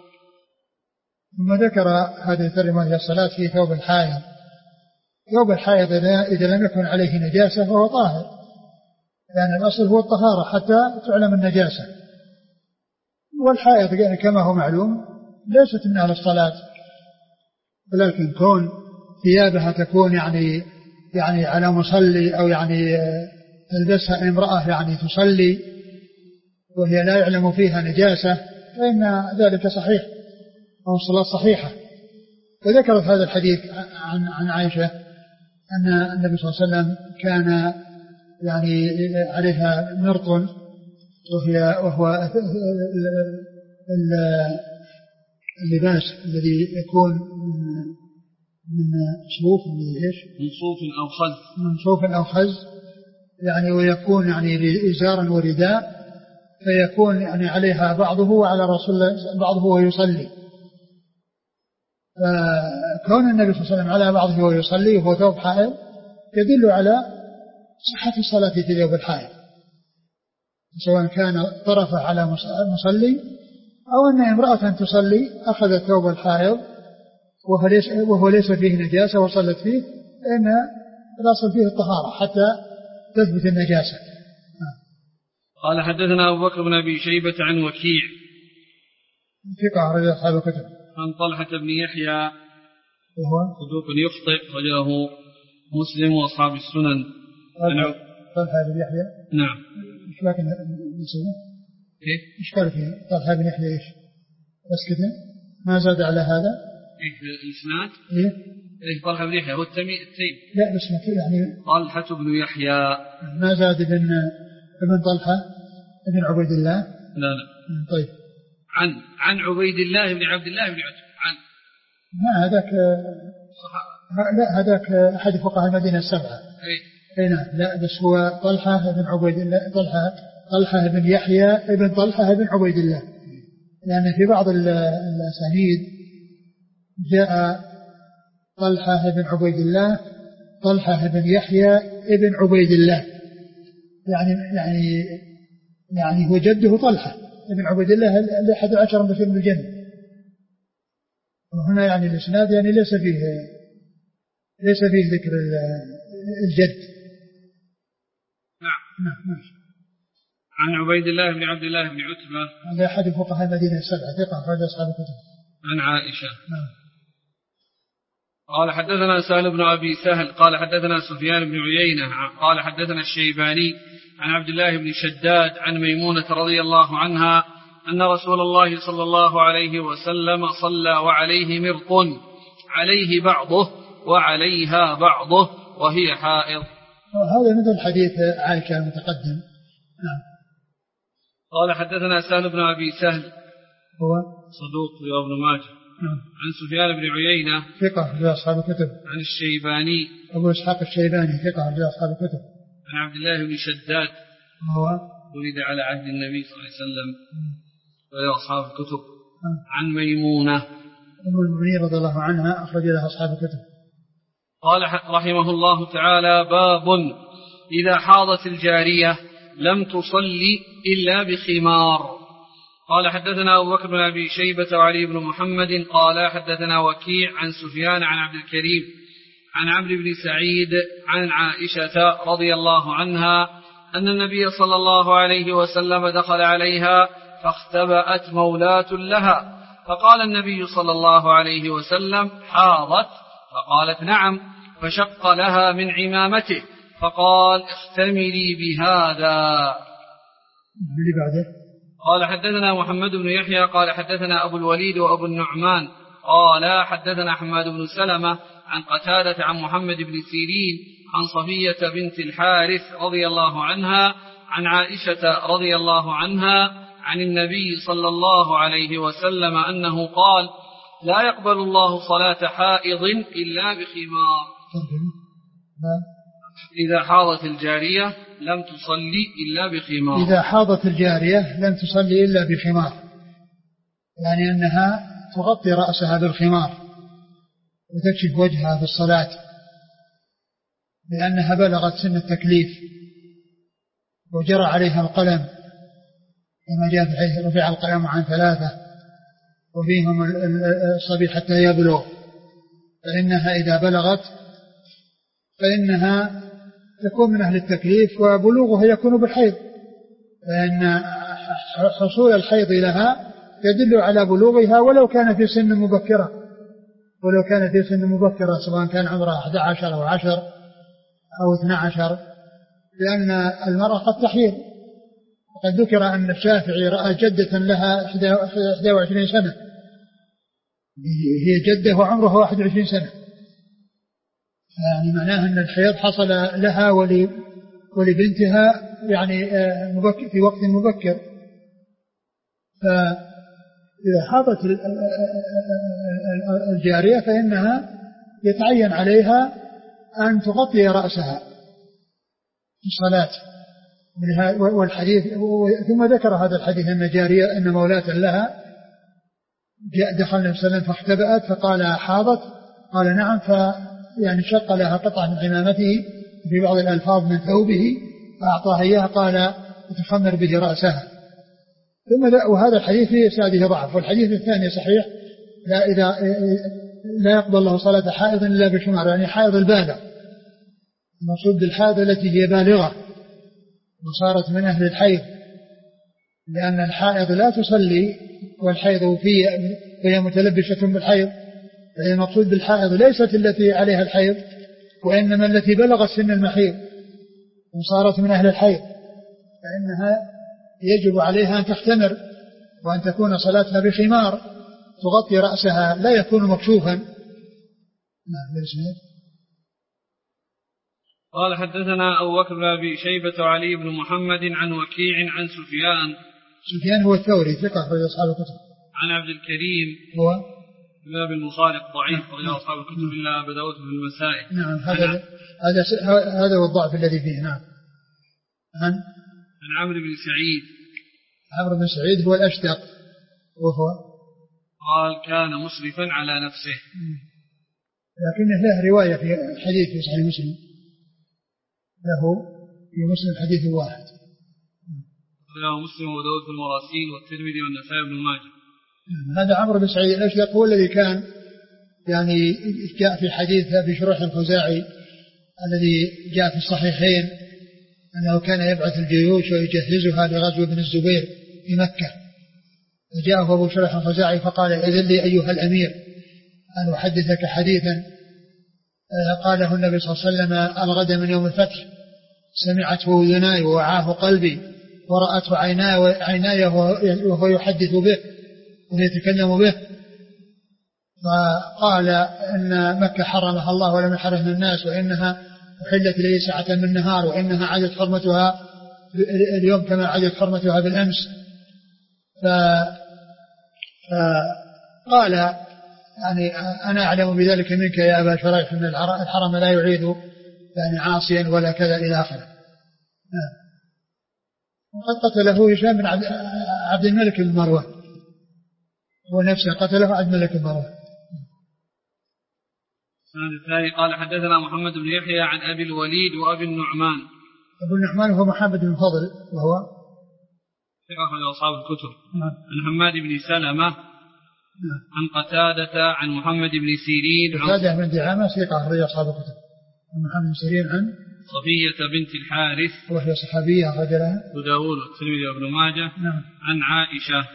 ثم ذكر هذه الترجمة هي الصلاة في ثوب الحائض. ثوب الحائض إذا لم يكن عليه نجاسة فهو طاهر، لأن الأصل هو الطهارة حتى تعلم النجاسة. والحائض كما هو معلوم ليست من أهل الصلاة، ولكن كون ثيابها تكون يعني على مصلي أو يعني تلبسها امرأة يعني تصلي وهي لا يعلم فيها نجاسة فإن ذلك صحيح أو الصلاة صحيحة. وذكرت هذا الحديث عن عائشة أن النبي صلى الله عليه وسلم كان يعني عليها مرط وهو اللباس الذي يكون من صوف من صوف أو خز يعني، ويكون يعني إزارا ورداء، فيكون يعني عليها بعضه وعلى رسول الله بعضه وهو يصلي. فكون النبي صلى الله عليه وسلم على بعضه وهو يصلي وهو ثوب حائض يدل على صحة الصلاة في ثوب الحائض، سواء كان طرفه على مصلي أو أن امرأة تصلي أخذت ثوب الحائض وهو ليس فيه نجاسة وصلت فيه، فإن الأصل فيه الطهارة حتى تثبت النجاسة. قال حدثنا أبو بكر بن أبي شيبة عن وكيع ثقة رجل أصحاب الكتب. عن طلحة بن يحيى وهو صدوق يخطئ رجله مسلم وأصحاب السنن. طلحة بن يحيى نعم. إيش لكن نسمه؟ إيش قال فيه طلحة بن يحيى إيش؟ بس كده ما زاد على هذا؟ الإسناد؟ إيه طلحة بن يحيى هو التيم. لا بس يعني طلحة بن يحيى ما زاد ابن طلحة ابن عبيد الله. لا طيب عن عبيد الله بن عبد الله بن عتبة عن ما هذاك لا هذاك أحد فقهاء المدينة السبعة. نعم لا بس هو طلحة بن عبيد الله طلحة بن يحيى ابن طلحة بن عبيد الله، لأن في بعض الأسانيد جاء طلحة بن عبيد الله طلحة بن يحيى ابن عبيد الله، يعني هو جده طلحة ابن عبيد الله اللي 11 بشر من الجنة. وهنا يعني الإسناد يعني ليس فيه ذكر الجد. نعم. عن عبيد الله بن عبد الله بن عتبة هذا أحد فقهاء المدينة السبعة ثقة أخرج أصحاب الكتب. عن عائشة. نعم. قال حدثنا سهل بن أبي سهل قال حدثنا سفيان بن عيينة قال حدثنا الشيباني عن عبد الله بن شداد عن ميمونة رضي الله عنها أن رسول الله صلى الله عليه وسلم صلى وعليه مرط عليه بعضه وعليها بعضه وهي حائض. هذا مثل حديث عائشة المتقدم. نعم. قال حدثنا سهل بن أبي سهل هو صدوق ابن ماجه. نعم. عن سفيان بن عيينة ثقة في أصحاب الكتب. عن الشيباني أبو إسحاق الشيباني ثقة في أصحاب الكتب. عن عبد الله بن شداد هو ولد على عهد النبي صلى الله عليه وسلم وله أصحاب الكتب. عن ميمونة أم المؤمنين رضي الله عنها أخرج لها أصحاب الكتب. قال رحمه الله تعالى: باب إذا حاضت الجارية لم تصلي إلا بخمار. قال حدثنا أبو بكر بن أبي شيبة وعلي بن محمد قال حدثنا وكيع عن سفيان عن عبد الكريم عن عمرو بن سعيد عن عائشة رضي الله عنها أن النبي صلى الله عليه وسلم دخل عليها فاختبأت مولاة لها، فقال النبي صلى الله عليه وسلم: حاضت؟ فقالت: نعم. فشق لها من عمامته فقال: اختمري بهذا. اللي بعده قال حدثنا محمد بن يحيى قال حدثنا أبو الوليد وأبو النعمان قال حدثنا حماد بن سلمة عن قتادة عن محمد بن سيرين عن صفية بنت الحارث رضي الله عنها عن عائشة رضي الله عنها عن النبي صلى الله عليه وسلم أنه قال: لا يقبل الله صلاة حائض إلا بخمار. إذا حاضت الجارية لم تصلي إلا بخمار. إذا حاضت الجارية لم تصلي إلا بخمار، يعني أنها تغطي رأسها بالخمار وتكشف وجهها في الصلاة، لأنها بلغت سن التكليف وجرى عليها القلم، كما جاء في حديث: رفع القلم عن 3 وفيهم الصبي حتى يبلغ، فإنها إذا بلغت فإنها تكون من أهل التكليف، وبلوغها يكون بالحيض، فإن حصول الحيض لها يدل على بلوغها ولو كان في سن مبكرة، سواء كان عمرها 11 أو 10 أو 12، لأن المرأة قد تحيض. وقد ذكر أن الشافعي رأى جدة لها 21 سنة، هي جدة وعمرها 21 سنة، يعني معناها أن الحيض حصل لها ولبنتها يعني في وقت مبكر. فإذا حاضت الجارية فإنها يتعين عليها أن تغطي رأسها في الصلاة. والحديث ثم ذكر هذا الحديث أن جارية أن مولاة لها دخل النبي صلى الله عليه وسلم فاختبأت فقال: حاضت؟ قال: نعم. يعني شق لها قطعة من عمامته في بعض الألفاظ من ثوبه فأعطاها إياها، قال: تخمر به رأسها. وهذا الحديث في إسناده ضعف. والحديث الثاني صحيح: لا يقبل الله صلاة حائض إلا بخمار، يعني حائض البالغ، المقصود بالحائض التي هي بالغة وصارت من أهل الحيض، لأن الحائض لا تصلي والحيض وهي متلبسة بالحيض، فهي المقصود بالحائض ليست التي عليها الحيض، وإنما التي بلغت سن المحيض وصارت من أهل الحيض، فإنها يجب عليها أن تختمر وأن تكون صلاتها بخمار تغطي رأسها لا يكون مكشوفا. قال حدثنا أبو بكر بن أبي شيبة وعلي بن محمد عن وكيع عن سفيان هو الثوري ثقة في أصحاب الكتب. عن عبد الكريم هو باب المصارف ضعيف وإلى أصحاب الكتب إلا أبا داود في المسائل. نعم هذا هو الضعف الذي فيه. نعم. عن عمرو بن سعيد. عمرو بن سعيد هو الأشتق، وهو قال: كان مسرفا على نفسه، لكنه له رواية في حديث في صحيح مسلم، له في مسلم حديث واحد. له مسلم وداود في المراسيل والترمذي والنسائي بن ماجه. هذا عمرو بن سعيد الأشتق هو الذي كان يعني جاء في حديث في شروح الخزاعي الذي جاء في الصحيحين أنه كان يبعث الجيوش ويجهزها لغزو ابن الزبير في مكة، فجاءه أبو شريح الخزاعي فقال: إذن لي أيها الأمير أن أحدثك حديثا قاله النبي صلى الله عليه وسلم الغد من يوم الفتح، سمعته أذناي ووعاه قلبي ورأته عيناي وهو يحدث به ويتكلم به. فقال: إن مكة حرمها الله ولم يحرمها الناس، وإنها أحلت لي ساعة من النهار، وإنها عدت حرمتها اليوم كما عدت حرمتها بالأمس. فقال: يعني أنا أعلم بذلك منك يا أبا شريح، أن الحرم لا يعيد يعني عاصيا ولا كذا إلى آخره. وقد قتله هشام بن عبد الملك بن مروان، هو نفسه قتله عبد الملك بن مروان. الثاني قال حدثنا محمد بن يحيى عن أبي الوليد وأبي النعمان. أبو النعمان هو محمد بن فضل وهو أخرج أصحاب الكتب. عن حماد بن سلمة عن قتادة عن محمد بن سيرين. قتادة بن دعامة ثقة أخرج أصحاب الكتب. عن محمد بن سيرين عن صفية بنت الحارث وهي صحابية رجلها أبو داود والترمذي وابن ماجه. نعم. عن عائشة.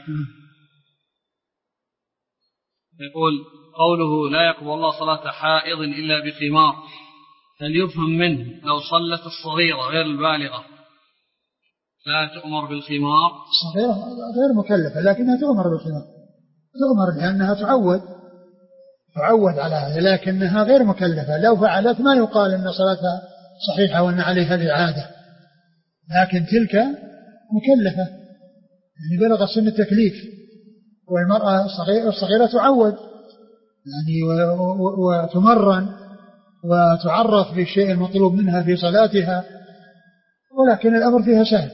يقول قوله لا يقبل الله صلاة حائض إلا بخمار، هل يفهم منه لو صلت الصغيرة غير البالغة لا تؤمر بالخمار؟ الصغيرة غير مكلفة لكنها تؤمر بالخمار، تؤمر لأنها تعود على هذا، لكنها غير مكلفة. لو فعلت ما يقال أن صلاتها صحيحة وأن عليها الإعادة، لكن تلك مكلفة يعني بلغ سن التكليف. والمرأة الصغيرة تعود يعني وتمرن وتعرف بالشيء المطلوب منها في صلاتها، ولكن الأمر فيها سهل.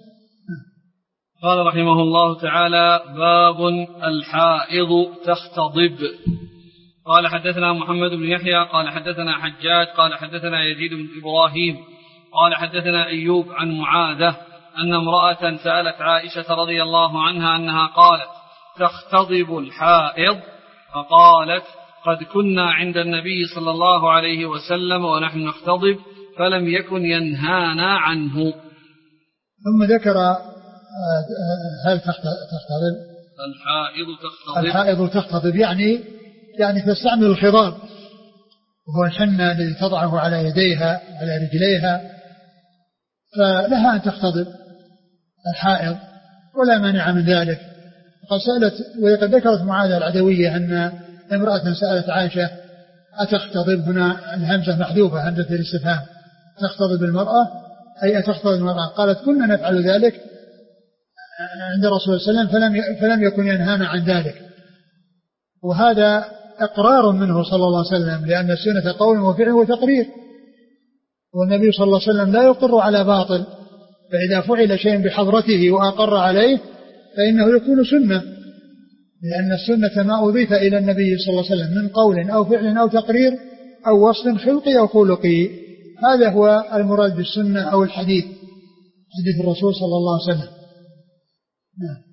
قال رحمه الله تعالى: باب الحائض تختضب. قال حدثنا محمد بن يحيى قال حدثنا حجاج قال حدثنا يزيد بن إبراهيم قال حدثنا أيوب عن معاذة أن امرأة سألت عائشة رضي الله عنها أنها قالت: تختضب الحائض؟ فقالت: قد كنا عند النبي صلى الله عليه وسلم ونحن نختضب فلم يكن ينهانا عنه. ثم ذكر هل تختضب؟ الحائض تختضب يعني تستعمل الخضاب، وهو الحنة الذي تضعه على يديها على رجليها، فلها أن تختضب الحائض ولا مانع من ذلك. قد سألت، وقد ذكرت معاذة العدوية أن امرأة سألت عائشة أتختضب، هنا الهمزة محذوفة همزة الاستفهام، تختضب المرأة أي أتختضب المرأة؟ قالت: كنا نفعل ذلك عند رسول الله صلى الله عليه وسلم فلم يكن ينهانا عن ذلك. وهذا إقرار منه صلى الله عليه وسلم، لأن السنة قول وفعل وتقرير، والنبي صلى الله عليه وسلم لا يقر على باطل، فإذا فعل شيء بحضرته وأقر عليه فإنه يكون سنة، لأن السنة ما أضيف إلى النبي صلى الله عليه وسلم من قول أو فعل أو تقرير أو وصف خلقي أو خلقي، هذا هو المراد بالسنة أو الحديث، حديث الرسول صلى الله عليه وسلم. نعم.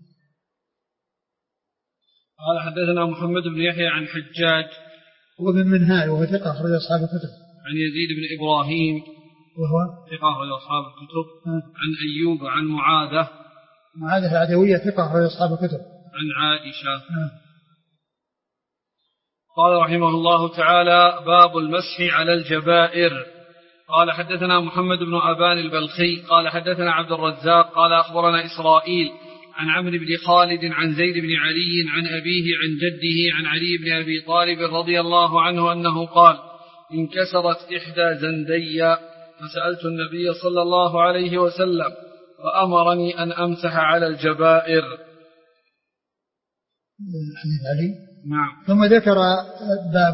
قال حدثنا محمد بن يحيى عن حجاج وابن منهال وهو ثقة أخرج أصحاب الكتب. عن يزيد بن إبراهيم وهو ثقة أخرج أصحاب الكتب. عن أيوب عن معاذة العدوية ثقة أخرج أصحاب الكتب. عن عائشة. قال رحمه الله تعالى: باب المسح على الجبائر. قال حدثنا محمد بن أبان البلخي قال حدثنا عبد الرزاق قال أخبرنا إسرائيل عن عمرو بن خالد عن زيد بن علي عن أبيه عن جده عن علي بن أبي طالب رضي الله عنه أنه قال: انكسرت إحدى زندي فسألت النبي صلى الله عليه وسلم فأمرني أن أمسح على الجبائر. علي. نعم. ثم ذكر باب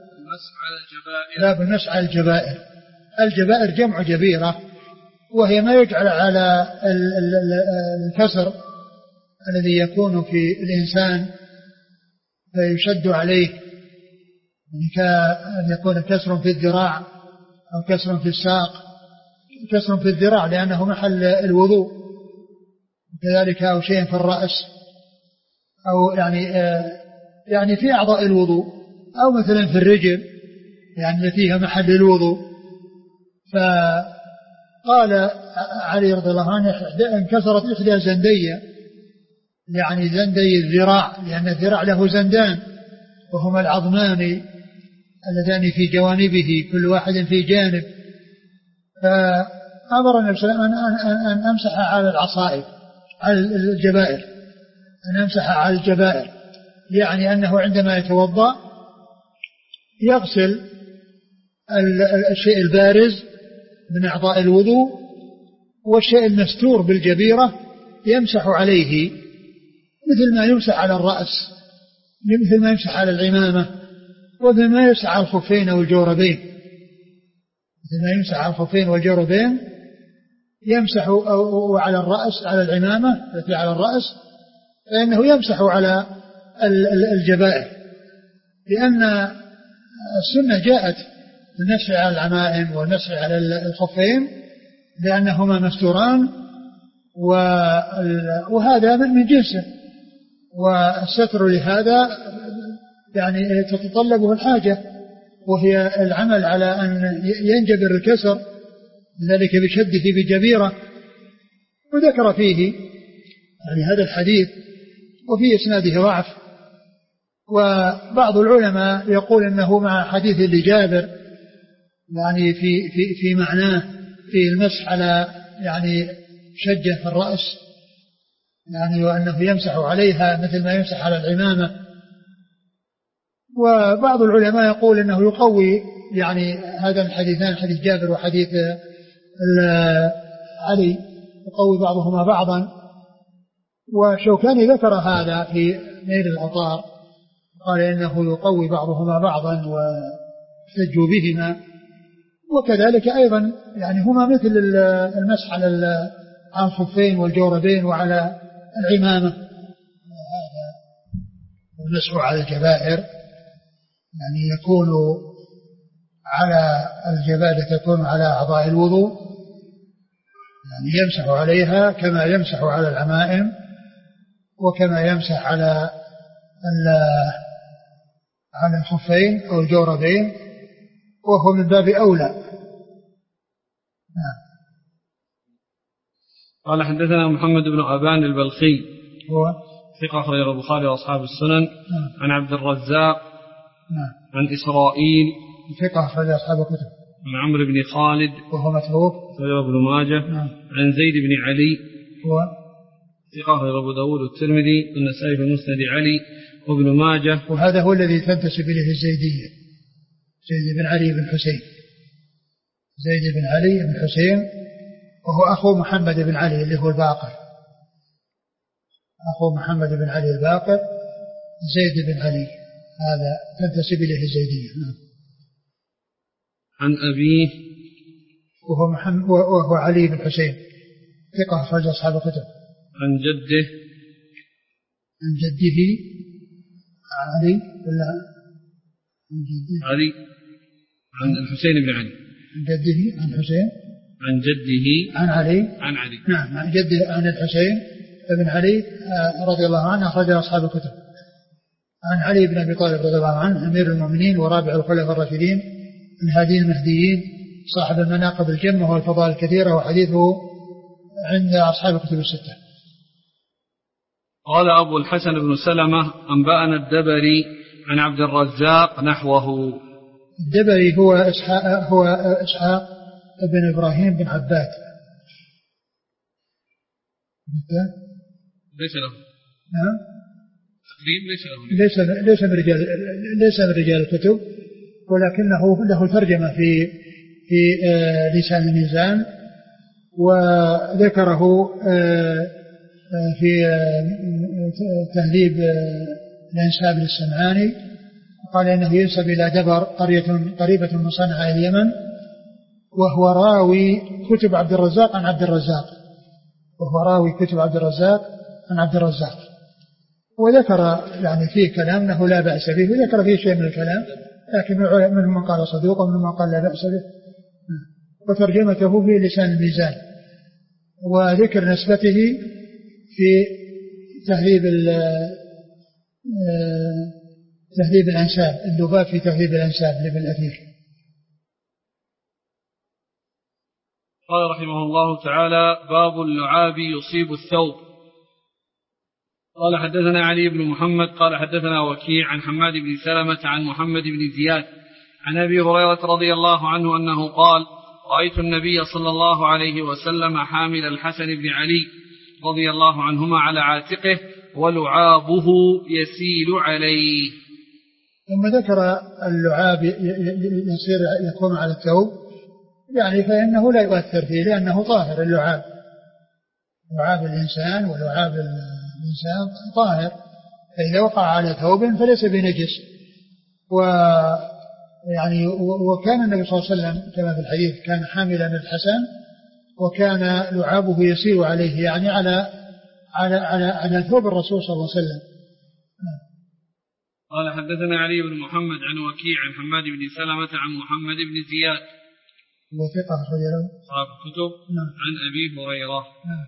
المسح على الجبائر. الجبائر جمع جبيرة، وهي ما يجعل على الكسر الذي يكون في الإنسان فيشد عليه، كأن يكون كسر في الذراع أو كسر في الساق، كسر في الذراع لأنه محل الوضوء، وكذلك أو شيء في الرأس، أو يعني في أعضاء الوضوء، أو مثلا في الرجل يعني التي هي محل الوضوء. فقال علي رضي الله عنه: انكسرت إحدى زندية، يعني زندي الذراع، لأن الذراع له زندان وهما العظمان اللذان في جوانبه كل واحد في جانب. فأمر النبي صلى الله عليه وسلم أن أمسح على العصائب، على الجبائر، أن أمسح على الجبائر، يعني أنه عندما يتوضأ يغسل الشيء البارز من أعضاء الوضوء، والشيء المستور بالجبيرة يمسح عليه مثل ما يمسح على الرأس، مثل ما يمسح على العمامة، ومثل ما يمسح على الخفين أو الجوربين، مثل ما يمسح على الخفين والجوربين يمسح، أو على الرأس على العمامة التي على الرأس، فإنه يمسح على الجبائر، لأن السنة جاءت بالمسح على العمائم والمسح على الخفين لأنهما مستوران، وهذا من جنسه، والستر لهذا يعني تتطلبه الحاجة، وهي العمل على أن ينجبر الكسر ذلك بشده بجبيرة. وذكر فيه يعني هذا الحديث وفي إسناده ضعف. وبعض العلماء يقول أنه مع حديث لجابر يعني في معناه في المسح على يعني شجة في الرأس يعني وأنه يمسح عليها مثل ما يمسح على العمامة. وبعض العلماء يقول أنه يقوي يعني هذا الحديثان حديث جابر وحديث علي يقوي بعضهما بعضا. وشوكاني ذكر هذا في نيل الأوطار قال إنه يقوي بعضهما بعضا واحتجوا بهما. وكذلك أيضا يعني هما مثل المسح على الخفين والجوربين وعلى العمامة. هذا المسح على الجبائر يعني يكون على الجبائر تكون على أعضاء الوضوء يعني يمسح عليها كما يمسح على العمائم وكما يمسح على الخفين أو الجوربين وهو من باب أولى. قال حدثنا محمد بن أبان البلخي هو ثقة أخرجه البخاري وأصحاب السنن. عن عبد الرزاق عن إسرائيل ثقة أخرج أصحاب الكتب. عن عمرو بن خالد وهو متروك أخرجه ابن ماجه. عن زيد بن علي هو ثقة أخرجه أبو داود والترمذي والنسائي في مسند علي وابن ماجه. وهذا هو الذي تنتسب إليه الزيدية زيد بن علي بن حسين زيد بن علي بن حسين وهو أخو محمد بن علي اللي هو الباقر أخو محمد بن علي الباقر زيد بن علي هذا تنتسب إليه الزيدية. عن أبيه وهو علي بن حسين ثقة أخرج أصحاب الكتب. عن جده علي ولا عن جده علي عن الحسين بن علي عن جده عن حسين عن جده عن علي عن علي نعم عن جده عن الحسين بن علي رضي الله عنه أخرج أصحاب الكتب. عن علي بن أبي طالب رضي الله عنه أمير المؤمنين ورابع الخلفاء الراشدين الهادي المهديين صاحب المناقب الجمة والفضائل الكثيرة وحديثه عند أصحاب الكتب الستة. قال أبو الحسن بن سلمة أنبأنا الدبري عن عبد الرزاق نحوه. الدبري هو إسحاق بن إبراهيم بن عباد ليس له نعم ليس من رجال الكتب ولكنه له ترجمة في لسان الميزان وذكره في تهذيب الأنساب للسمعاني وقال إنه ينسب إلى دبر قرية قريبة من صنعاء اليمن وهو راوي كتب عبد الرزاق عن عبد الرزاق وذكر يعني فيه كلام أنه لا بأس به وذكر فيه شيء من الكلام لكن منهم من قال صدوق ومنهم من قال لا بأس به. وترجمته في لسان الميزان وذكر نسبته في تهذيب الأنساب اللباب في تهذيب الأنساب لابن الأثير. قال رحمه الله تعالى باب اللعاب يصيب الثوب. قال حدثنا علي بن محمد قال حدثنا وكيع عن حماد بن سلمة عن محمد بن زياد عن أبي هريرة رضي الله عنه أنه قال رأيت النبي صلى الله عليه وسلم حامل الحسن بن علي رضي الله عنهما على عاتقه ولعابه يسيل عليه. ثم ذكر اللعاب يكون على الثوب يعني فإنه لا يؤثر فيه لأنه طاهر. اللعاب لعاب الإنسان ولعاب الإنسان طاهر فإذا وقع على ثوب فليس بنجس. ويعني وكان النبي صلى الله عليه وسلم كما في الحديث كان حاملا الحسن وكان لعابه يسير عليه يعني على ثوب الرسول صلى الله عليه وسلم. قال حدثنا علي بن محمد عن وكيع عن حماد بن سلمة عن محمد بن زياد وثقة رجلا صاحب الكتب عن أبي هريرة.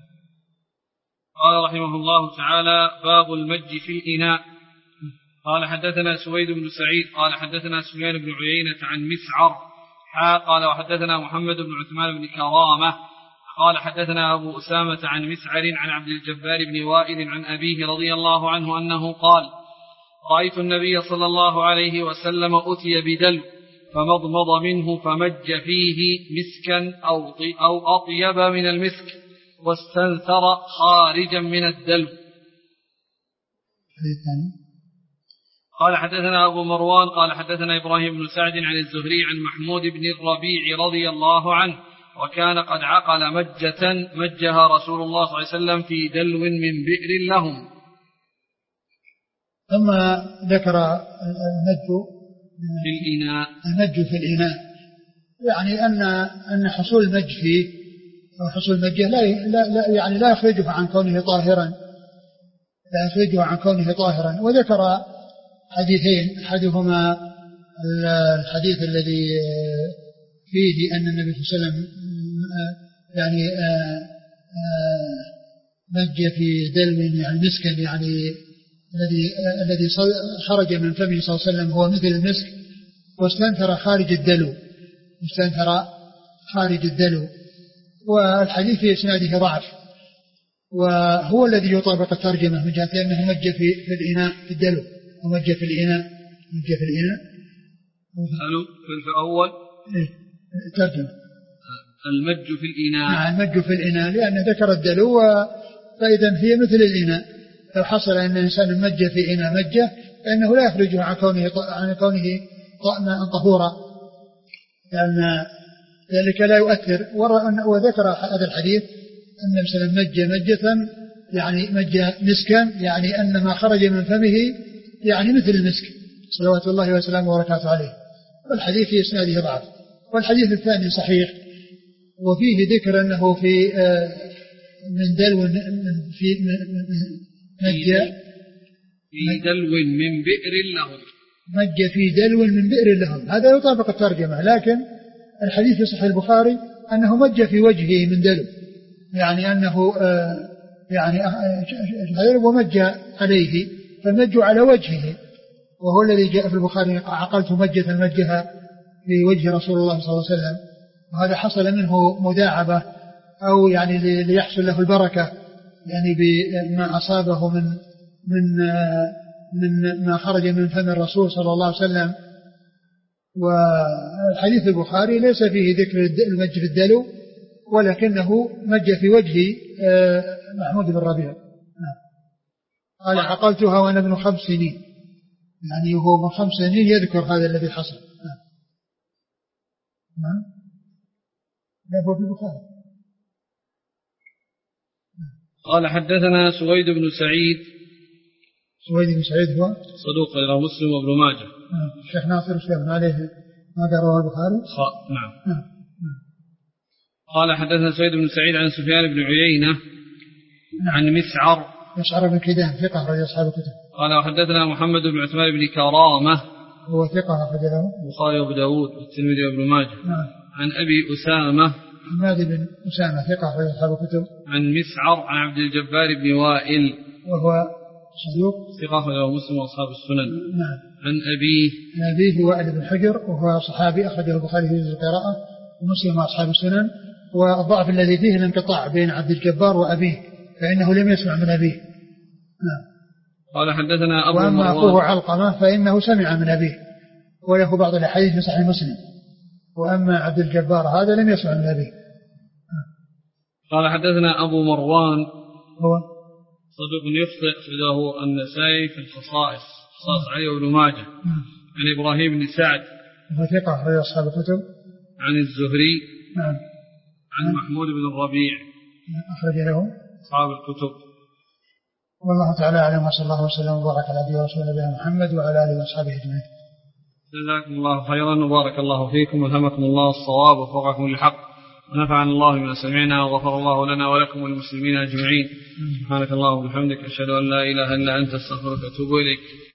قال رحمه الله تعالى باب المج في الإناء. قال حدثنا سويد بن سعيد قال حدثنا سفيان بن عيينة عن مسعر قال وحدثنا محمد بن عثمان بن كرامة قال حدثنا أبو أسامة عن مسعر عن عبد الجبار بن وائل عن أبيه رضي الله عنه أنه قال رأيت النبي صلى الله عليه وسلم أتي بدلو فمضمض منه فمج فيه مسكا أو أطيب من المسك واستنثر خارجا من الدلو. قال حدثنا أبو مروان قال حدثنا إبراهيم بن سعد عن الزهري عن محمود بن الربيع رضي الله عنه وكان قد عقل مجة مجها رسول الله صلى الله عليه وسلم في دلو من بئر لهم. ثم ذكر المج في الإناء يعني أن حصول المج فيه أو حصول المجة لا يخرجه عن كونه طاهرا وذكر حديثين أحدهما الحديث الذي فيه أن النبي صلى الله عليه وسلم يعني مج في دلو يعني مسكا يعني الذي خرج من فمه صلى الله عليه وسلم هو مثل المسك واستنثر خارج الدلو والحديث في إسناده ضعف وهو الذي يطابق الترجمة من جهة أنه مج في الإناء في الدلو ومج في الإناء قالوا في الأول ترجمة المج في الإناء. نعم المج في الإناء لأنه ذكر الدلو فإذا هي مثل الإناء لو حصل أن الإنسان مج في إناء مجة فإنه لا يخرجه عن كونه طهورا لأن ذلك لا يؤثر. وذكر هذا الحديث أن الإنسان مج مجة يعني مج مسكا يعني أن ما خرج من فمه يعني مثل المسك صلوات الله وسلامه وبركاته عليه. والحديث في إسناده ضعف. والحديث الثاني صحيح وفيه ذكر أنه في من دلو في مج في دلو من بئر لهم هذا يطابق الترجمة لكن الحديث في صحيح البخاري أنه مج في وجهه من دلو يعني أنه يعني ومج عليه فمج على وجهه وهو الذي جاء في البخاري عقلت مجة مجها في وجه رسول الله صلى الله عليه وسلم وهذا حصل منه مداعبة أو يعني ليحصل له البركة يعني بما أصابه من ما خرج من فم الرسول صلى الله عليه وسلم. والحديث البخاري ليس فيه ذكر المج في الدلو ولكنه مج في وجه محمود بن ربيع. قال عقلتها وأنا ابن 5 سنين يعني هو من 5 سنين يذكر هذا الذي حصل. لا هو في البخاري. قال حدثنا سويد بن سعيد هو صدوق رواه مسلم وابن ماجه. الشيخ ناصر الشيخ عليه ما رواه البخاري. نعم. قال حدثنا سويد بن سعيد عن سفيان بن عيينة عن مسعر بن كدام ثقة أخرج أصحاب الكتب. قال وحدثنا محمد بن عثمان بن كرامة هو ثقة أخرج له البخاري وأبو داود والترمذي وابن ماجه. عن أبي أسامة حماد بن أسامة ثقة أخرج أصحاب الكتب. عن مسعر عن عبد الجبار بن وائل وهو صدوق ثقة أخرجه مسلم وأصحاب السنن. نعم. عن أبيه وائل بن حجر وهو صحابي أخرجه البخاري في القراءة ومسلم وأصحاب السنن. والضعف الذي فيه الانقطاع بين عبد الجبار وأبيه فإنه لم يسمع من أبيه. نعم. قال حدثنا أبو مروان وأما أخوه علقمة فإنه سمع من أبيه وله بعض الأحاديث في صحيح مسلم. وأما عبد الجبار هذا لم يسمع من أبيه. قال حدثنا أبو مروان هو صدوق يخطئ له النسائي في الخصائص عليه وابن ماجه. عن إبراهيم بن سعد وهو ثقة أخرج أصحاب الكتب. عن الزهري نعم. عن محمود بن الربيع أخرج له أصحاب الكتب. والله تعالى أعلم وصلى الله وسلم وبارك على نبينا ورسوله نبينا محمد وعلى آله وأصحابه أجمعين. جزاكم الله خيرا وبارك الله فيكم وألهمكم الله الصواب ووفقكم للحق ونفعنا الله بما سمعنا وغفر الله لنا ولكم وللمسلمين أجمعين. سبحانك اللهم وبحمدك أشهد أن لا إله إلا أنت أستغفرك وأتوب إليك.